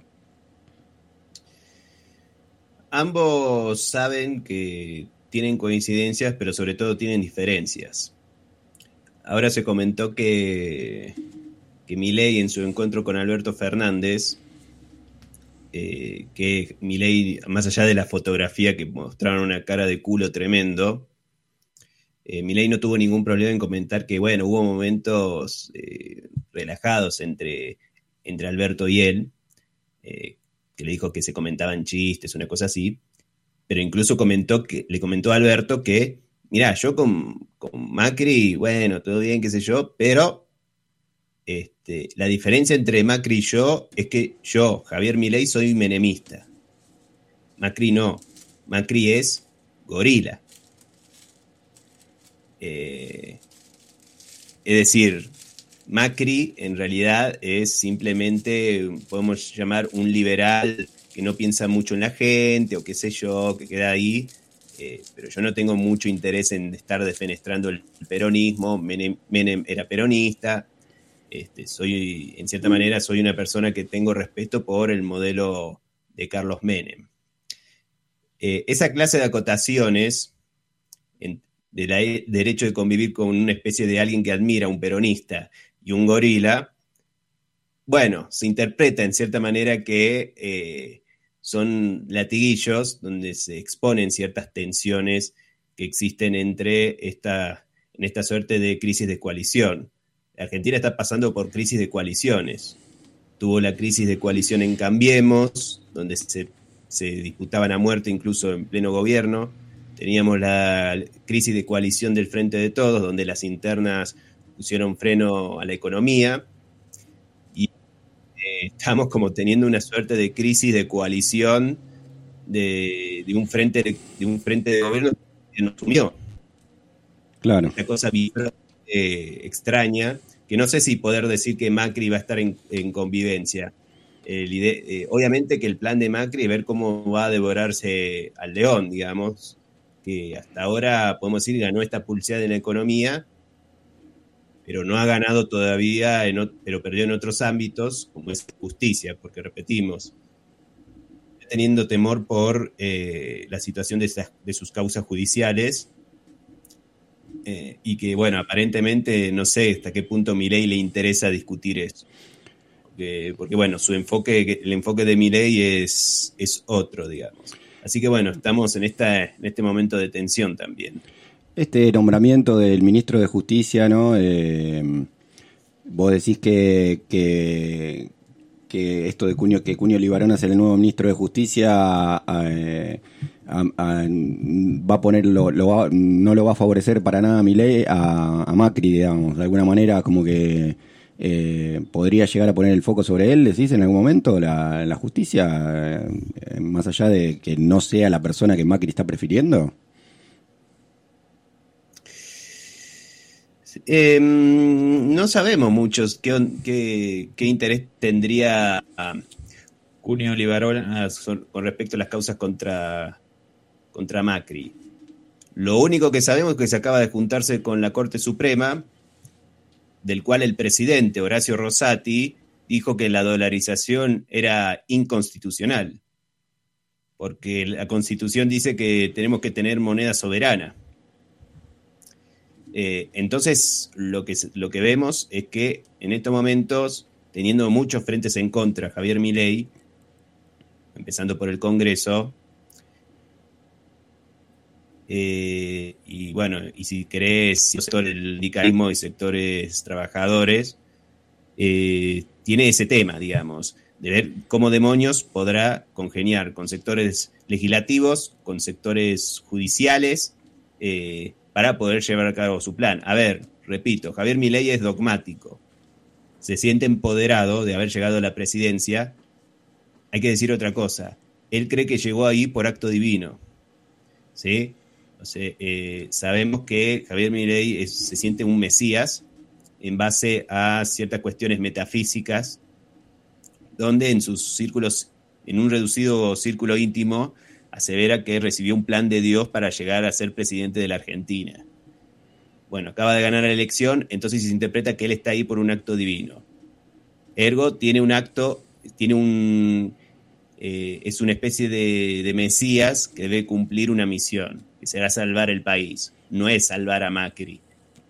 Ambos saben que tienen coincidencias, pero sobre todo tienen diferencias. Ahora se comentó que, que Milei en su encuentro con Alberto Fernández, eh, que Milei, más allá de la fotografía que mostraron una cara de culo tremendo, Eh, Milei no tuvo ningún problema en comentar que, bueno, hubo momentos eh, relajados entre, entre Alberto y él, eh, que le dijo que se comentaban chistes, una cosa así, pero incluso comentó que, le comentó a Alberto que, mirá, yo con, con Macri, bueno, todo bien, qué sé yo, pero este, la diferencia entre Macri y yo es que yo, Javier Milei, soy menemista. Macri no, Macri es gorila. Eh, es decir, Macri en realidad es simplemente, podemos llamar, un liberal que no piensa mucho en la gente o qué sé yo, que queda ahí, eh, pero yo no tengo mucho interés en estar defenestrando el peronismo. Menem, Menem era peronista, este, soy, en cierta manera soy una persona que tengo respeto por el modelo de Carlos Menem. Eh, esa clase de acotaciones en, del derecho de convivir con una especie de alguien que admira a un peronista y un gorila, bueno, se interpreta en cierta manera que eh, son latiguillos donde se exponen ciertas tensiones que existen entre esta, en esta suerte de crisis de coalición. La Argentina está pasando por crisis de coaliciones. Tuvo la crisis de coalición en Cambiemos, donde se, se disputaban a muerte incluso en pleno gobierno. Teníamos la crisis de coalición del Frente de Todos, donde las internas pusieron freno a la economía. Y eh, estamos como teniendo una suerte de crisis de coalición de, de, un, frente de, de un frente de gobierno que nos sumió. Claro. Una cosa eh, extraña, que no sé si poder decir que Macri va a estar en, en convivencia. El ide- eh, obviamente que el plan de Macri es ver cómo va a devorarse al león, digamos, que hasta ahora, podemos decir, ganó esta pulseada en la economía, pero no ha ganado todavía, en, pero perdió en otros ámbitos, como es justicia, porque repetimos, teniendo temor por eh, la situación de, esas, de sus causas judiciales eh, y que, bueno, aparentemente no sé hasta qué punto Milei le interesa discutir eso. Porque, porque bueno, su enfoque, el enfoque de Milei es, es otro, digamos. Así que, bueno, estamos en, esta, en este momento de tensión también. Este nombramiento del ministro de Justicia, ¿no? Eh, vos decís que... que que esto de Cunio, que Cunio Libarona sea el nuevo ministro de Justicia eh, a, a, va a poner lo, lo va, no lo va a favorecer para nada a Milei, a, a Macri, digamos, de alguna manera como que eh, podría llegar a poner el foco sobre él, decís, en algún momento la, la justicia, eh, más allá de que no sea la persona que Macri está prefiriendo. Eh, no sabemos muchos qué, qué, qué interés tendría Cunio Libarona con respecto a las causas contra, contra Macri. Lo único que sabemos es que se acaba de juntarse con la Corte Suprema, del cual el presidente Horacio Rosati dijo que la dolarización era inconstitucional, porque la Constitución dice que tenemos que tener moneda soberana. Eh, entonces, lo que, lo que vemos es que en estos momentos, teniendo muchos frentes en contra, Javier Milei, empezando por el Congreso, eh, y bueno, y si querés, sector el sindicalismo y sectores trabajadores, eh, tiene ese tema, digamos, de ver cómo demonios podrá congeniar con sectores legislativos, con sectores judiciales, eh, para poder llevar a cabo su plan. A ver, repito, Javier Milei es dogmático. Se siente empoderado de haber llegado a la presidencia. Hay que decir otra cosa. Él cree que llegó ahí por acto divino. ¿Sí? O sea, eh, sabemos que Javier Milei es, se siente un mesías en base a ciertas cuestiones metafísicas, donde en sus círculos, en un reducido círculo íntimo, asevera que recibió un plan de Dios para llegar a ser presidente de la Argentina. Bueno, acaba de ganar la elección, entonces se interpreta que él está ahí por un acto divino. Ergo, tiene un acto, tiene un, eh, es una especie de, de mesías que debe cumplir una misión, que será salvar el país. No es salvar a Macri,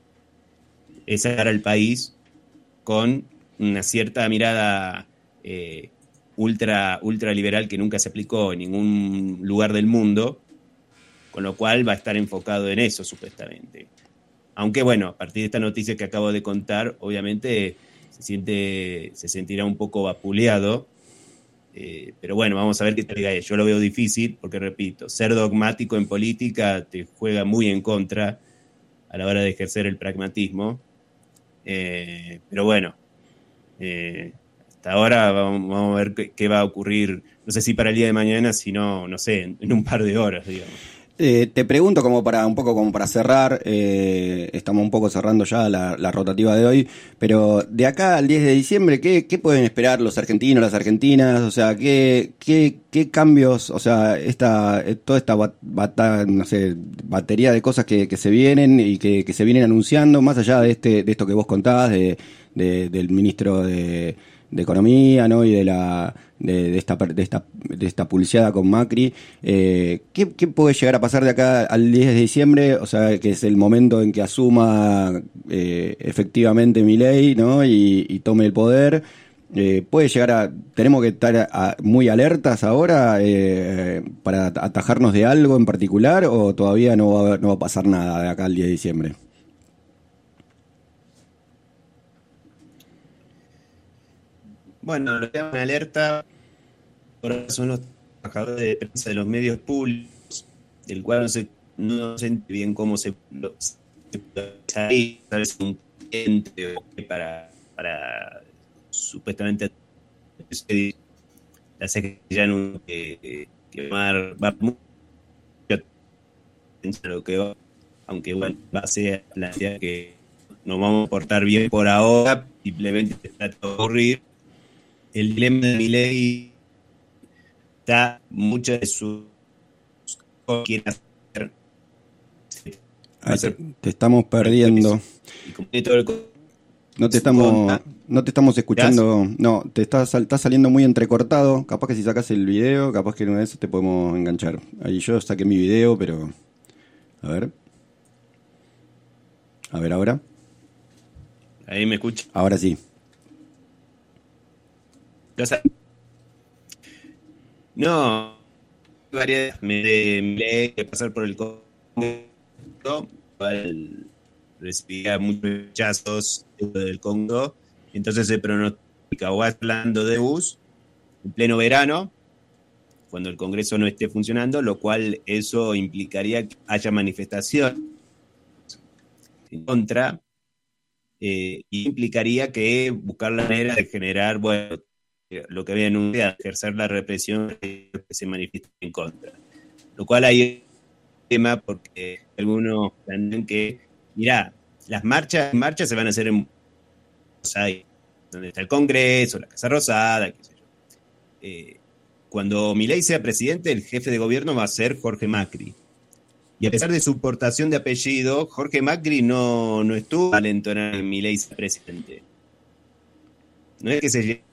es salvar al país con una cierta mirada eh, ultra, ultra liberal que nunca se aplicó en ningún lugar del mundo, con lo cual va a estar enfocado en eso, supuestamente. Aunque, bueno, a partir de esta noticia que acabo de contar, obviamente se siente, se sentirá un poco vapuleado, eh, pero bueno, vamos a ver qué te diga él. Yo lo veo difícil, porque repito, ser dogmático en política te juega muy en contra a la hora de ejercer el pragmatismo, eh, pero bueno, eh, hasta ahora vamos, vamos a ver qué, qué va a ocurrir, no sé si para el día de mañana, sino, no sé, en, en un par de horas, digamos. Eh, te pregunto como para un poco como para cerrar, eh, estamos un poco cerrando ya la, la rotativa de hoy, pero de acá al diez de diciembre, ¿qué, qué pueden esperar los argentinos, las argentinas? O sea, ¿qué, qué, qué cambios, o sea, esta, toda esta bat, bata, no sé, batería de cosas que, que se vienen y que, que se vienen anunciando, más allá de este, de esto que vos contabas, de, de, del ministro de, de Economía, ¿no? Y de la de, de esta de esta de esta pulseada con Macri, eh, ¿qué, ¿qué puede llegar a pasar de acá al diez de diciembre? O sea, que es el momento en que asuma eh, efectivamente Milei, ¿no? Y, y tome el poder. Eh, puede llegar a, tenemos que estar a, a, muy alertas ahora eh, para atajarnos de algo en particular, o todavía no va, no va a pasar nada de acá al diez de diciembre. Bueno, lo que en alerta ahora son los trabajadores de prensa de los medios públicos, del cual no se no sé bien cómo se ahí, tal vez un cliente para, para supuestamente la Secretaría no que, que va a mucho lo que va, aunque bueno, va a ser la idea que nos vamos a portar bien por ahora, simplemente trata de ocurrir. El dilema de Milei está mucho de sus quieren hacer. Ay, te, te estamos perdiendo. Y como tiene todo el No te estamos, no te estamos escuchando. No, te está, está saliendo muy entrecortado. Capaz que si sacas el video, capaz que en una de esas te podemos enganchar. Ahí yo saqué mi video, pero... A ver. A ver, ahora. Ahí me escucha. Ahora sí. No, varias me de que pasar por el Congo, recibía muchos rechazos del Congo, entonces se pronostica o hablando de bus en pleno verano, cuando el Congreso no esté funcionando, lo cual eso implicaría que haya manifestación en contra, eh, y implicaría que buscar la manera de generar, bueno, lo que había anunciado, ejercer la represión que se manifiesta en contra. Lo cual hay un tema porque algunos plantean que, mirá, las marchas, marchas se van a hacer en ahí, donde está el Congreso, la Casa Rosada, qué sé yo. Eh, cuando Milei sea presidente, el jefe de gobierno va a ser Jorge Macri. Y a pesar de su portación de apellido, Jorge Macri no, no estuvo al entonar a Milei sea presidente. No es que se llegue.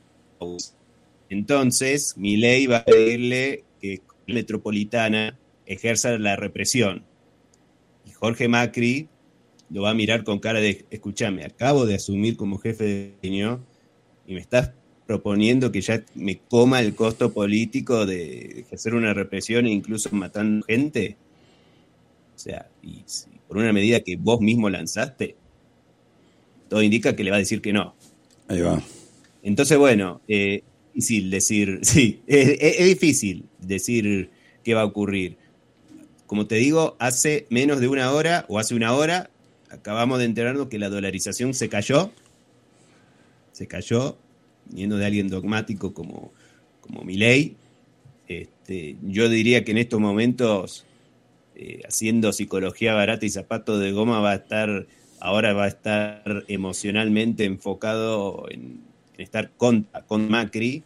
Entonces, Milei va a pedirle que la metropolitana ejerza la represión. Y Jorge Macri lo va a mirar con cara de, escúchame, acabo de asumir como jefe de gobierno y me estás proponiendo que ya me coma el costo político de ejercer una represión e incluso matando gente. O sea, y, y por una medida que vos mismo lanzaste, todo indica que le va a decir que no. Ahí va. Entonces, bueno, eh, es difícil decir, sí, es, es, es difícil decir qué va a ocurrir. Como te digo, hace menos de una hora, o hace una hora, acabamos de enterarnos que la dolarización se cayó, se cayó, viniendo de alguien dogmático como, como Milei. Este, yo diría que en estos momentos, eh, haciendo psicología barata y zapatos de goma, va a estar, ahora va a estar emocionalmente enfocado en en estar con, con Macri.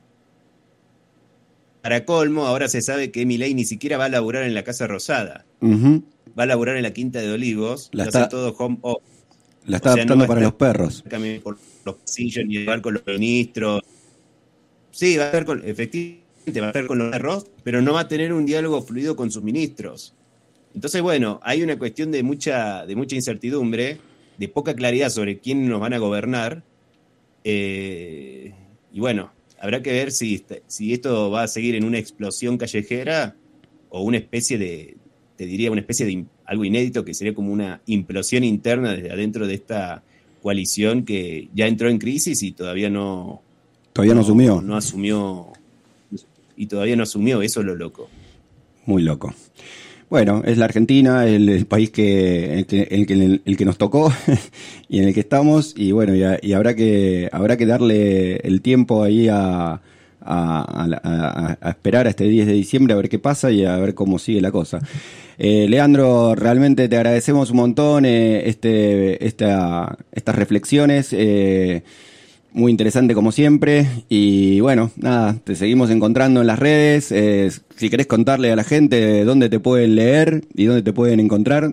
Para colmo, ahora se sabe que Milei ni siquiera va a laburar en la Casa Rosada. Uh-huh. Va a laburar en la Quinta de Olivos. La está, todo home office. La está o sea, adaptando no para los perros. Por los pasillos ni llevar con los ministros. Sí, va a estar con, efectivamente, va a estar con los perros, pero no va a tener un diálogo fluido con sus ministros. Entonces, bueno, hay una cuestión de mucha, de mucha incertidumbre, de poca claridad sobre quién nos van a gobernar. Eh, y bueno, habrá que ver si, si esto va a seguir en una explosión callejera o una especie de, te diría, una especie de algo inédito que sería como una implosión interna desde adentro de esta coalición que ya entró en crisis y todavía no... Todavía no, no asumió. No asumió. Y todavía no asumió, eso es lo loco. Muy loco. Bueno, es la Argentina, el, el país que el, que el, el, el que nos tocó y en el que estamos, y bueno, y, a, y habrá que habrá que darle el tiempo ahí a, a, a, a esperar a este diez de diciembre a ver qué pasa y a ver cómo sigue la cosa. Eh, Leandro, realmente te agradecemos un montón eh, este esta estas reflexiones. Eh, Muy interesante como siempre y bueno, nada, te seguimos encontrando en las redes. Eh, si querés contarle a la gente dónde te pueden leer y dónde te pueden encontrar.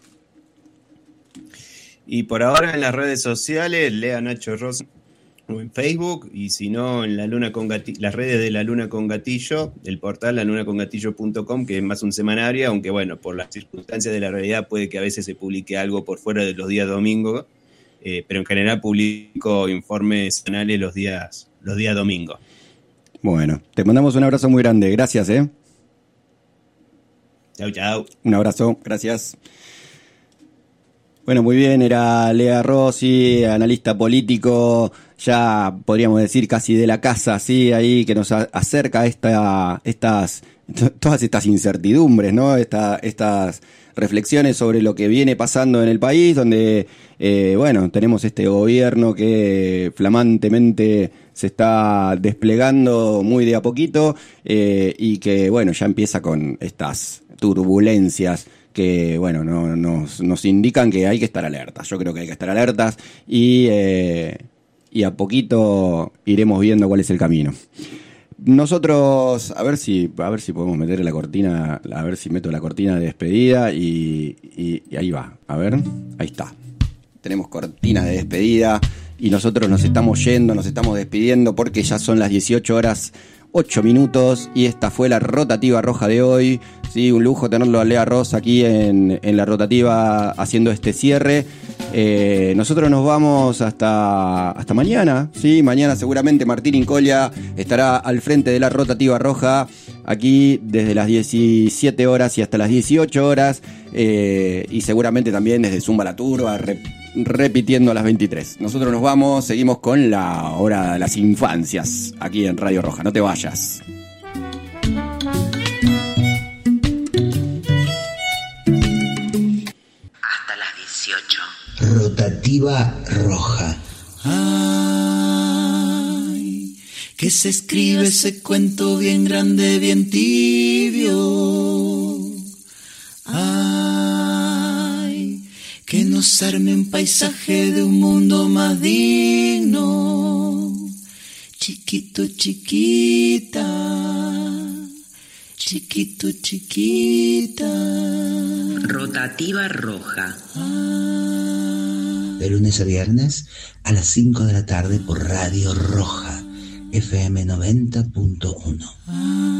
Y por ahora en las redes sociales, lea Nacho Rosa en Facebook y si no en la Luna con Gatillo, las redes de La Luna con Gatillo, el portal la luna con gatillo punto com, que es más un semanario, aunque bueno, por las circunstancias de la realidad puede que a veces se publique algo por fuera de los días domingos. Eh, pero en general publico informes semanales los días, los días domingos. Bueno, te mandamos un abrazo muy grande. Gracias, ¿eh? Chau, chau. Un abrazo, gracias. Bueno, muy bien, era Lea Rossi, analista político, ya podríamos decir casi de la casa, sí, ahí que nos acerca esta, estas, todas estas incertidumbres, ¿no? Esta, estas reflexiones sobre lo que viene pasando en el país, donde, eh, bueno, tenemos este gobierno que flamantemente se está desplegando muy de a poquito, eh, y que, bueno, ya empieza con estas turbulencias que, bueno, no, nos, nos indican que hay que estar alertas. Yo creo que hay que estar alertas y, eh, y a poquito iremos viendo cuál es el camino. Nosotros, a ver si a ver si podemos meter la cortina, a ver si meto la cortina de despedida y, y, y ahí va. A ver, ahí está. tenemos cortina de despedida y nosotros nos estamos yendo, nos estamos despidiendo porque ya son las dieciocho horas ocho minutos y esta fue la rotativa roja de hoy. Sí, un lujo tenerlo a Lea Ross aquí en, en la rotativa haciendo este cierre. Eh, nosotros nos vamos hasta, hasta mañana. Sí, mañana seguramente Martín Incolia estará al frente de la rotativa roja aquí desde las diecisiete horas y hasta las dieciocho horas. Eh, y seguramente también desde Zumba la Turba, rep, repitiendo a las veintitrés. Nosotros nos vamos, seguimos con la hora de las infancias aquí en Radio Roja. No te vayas. Hasta las dieciocho. Rotativa roja. Ay, que se escribe ese cuento bien grande, bien tibio. Ay, que nos arme un paisaje de un mundo más digno. Chiquito, chiquita, chiquito, chiquita. Rotativa roja. De lunes a viernes a las cinco de la tarde por Radio Roja, F M noventa punto uno.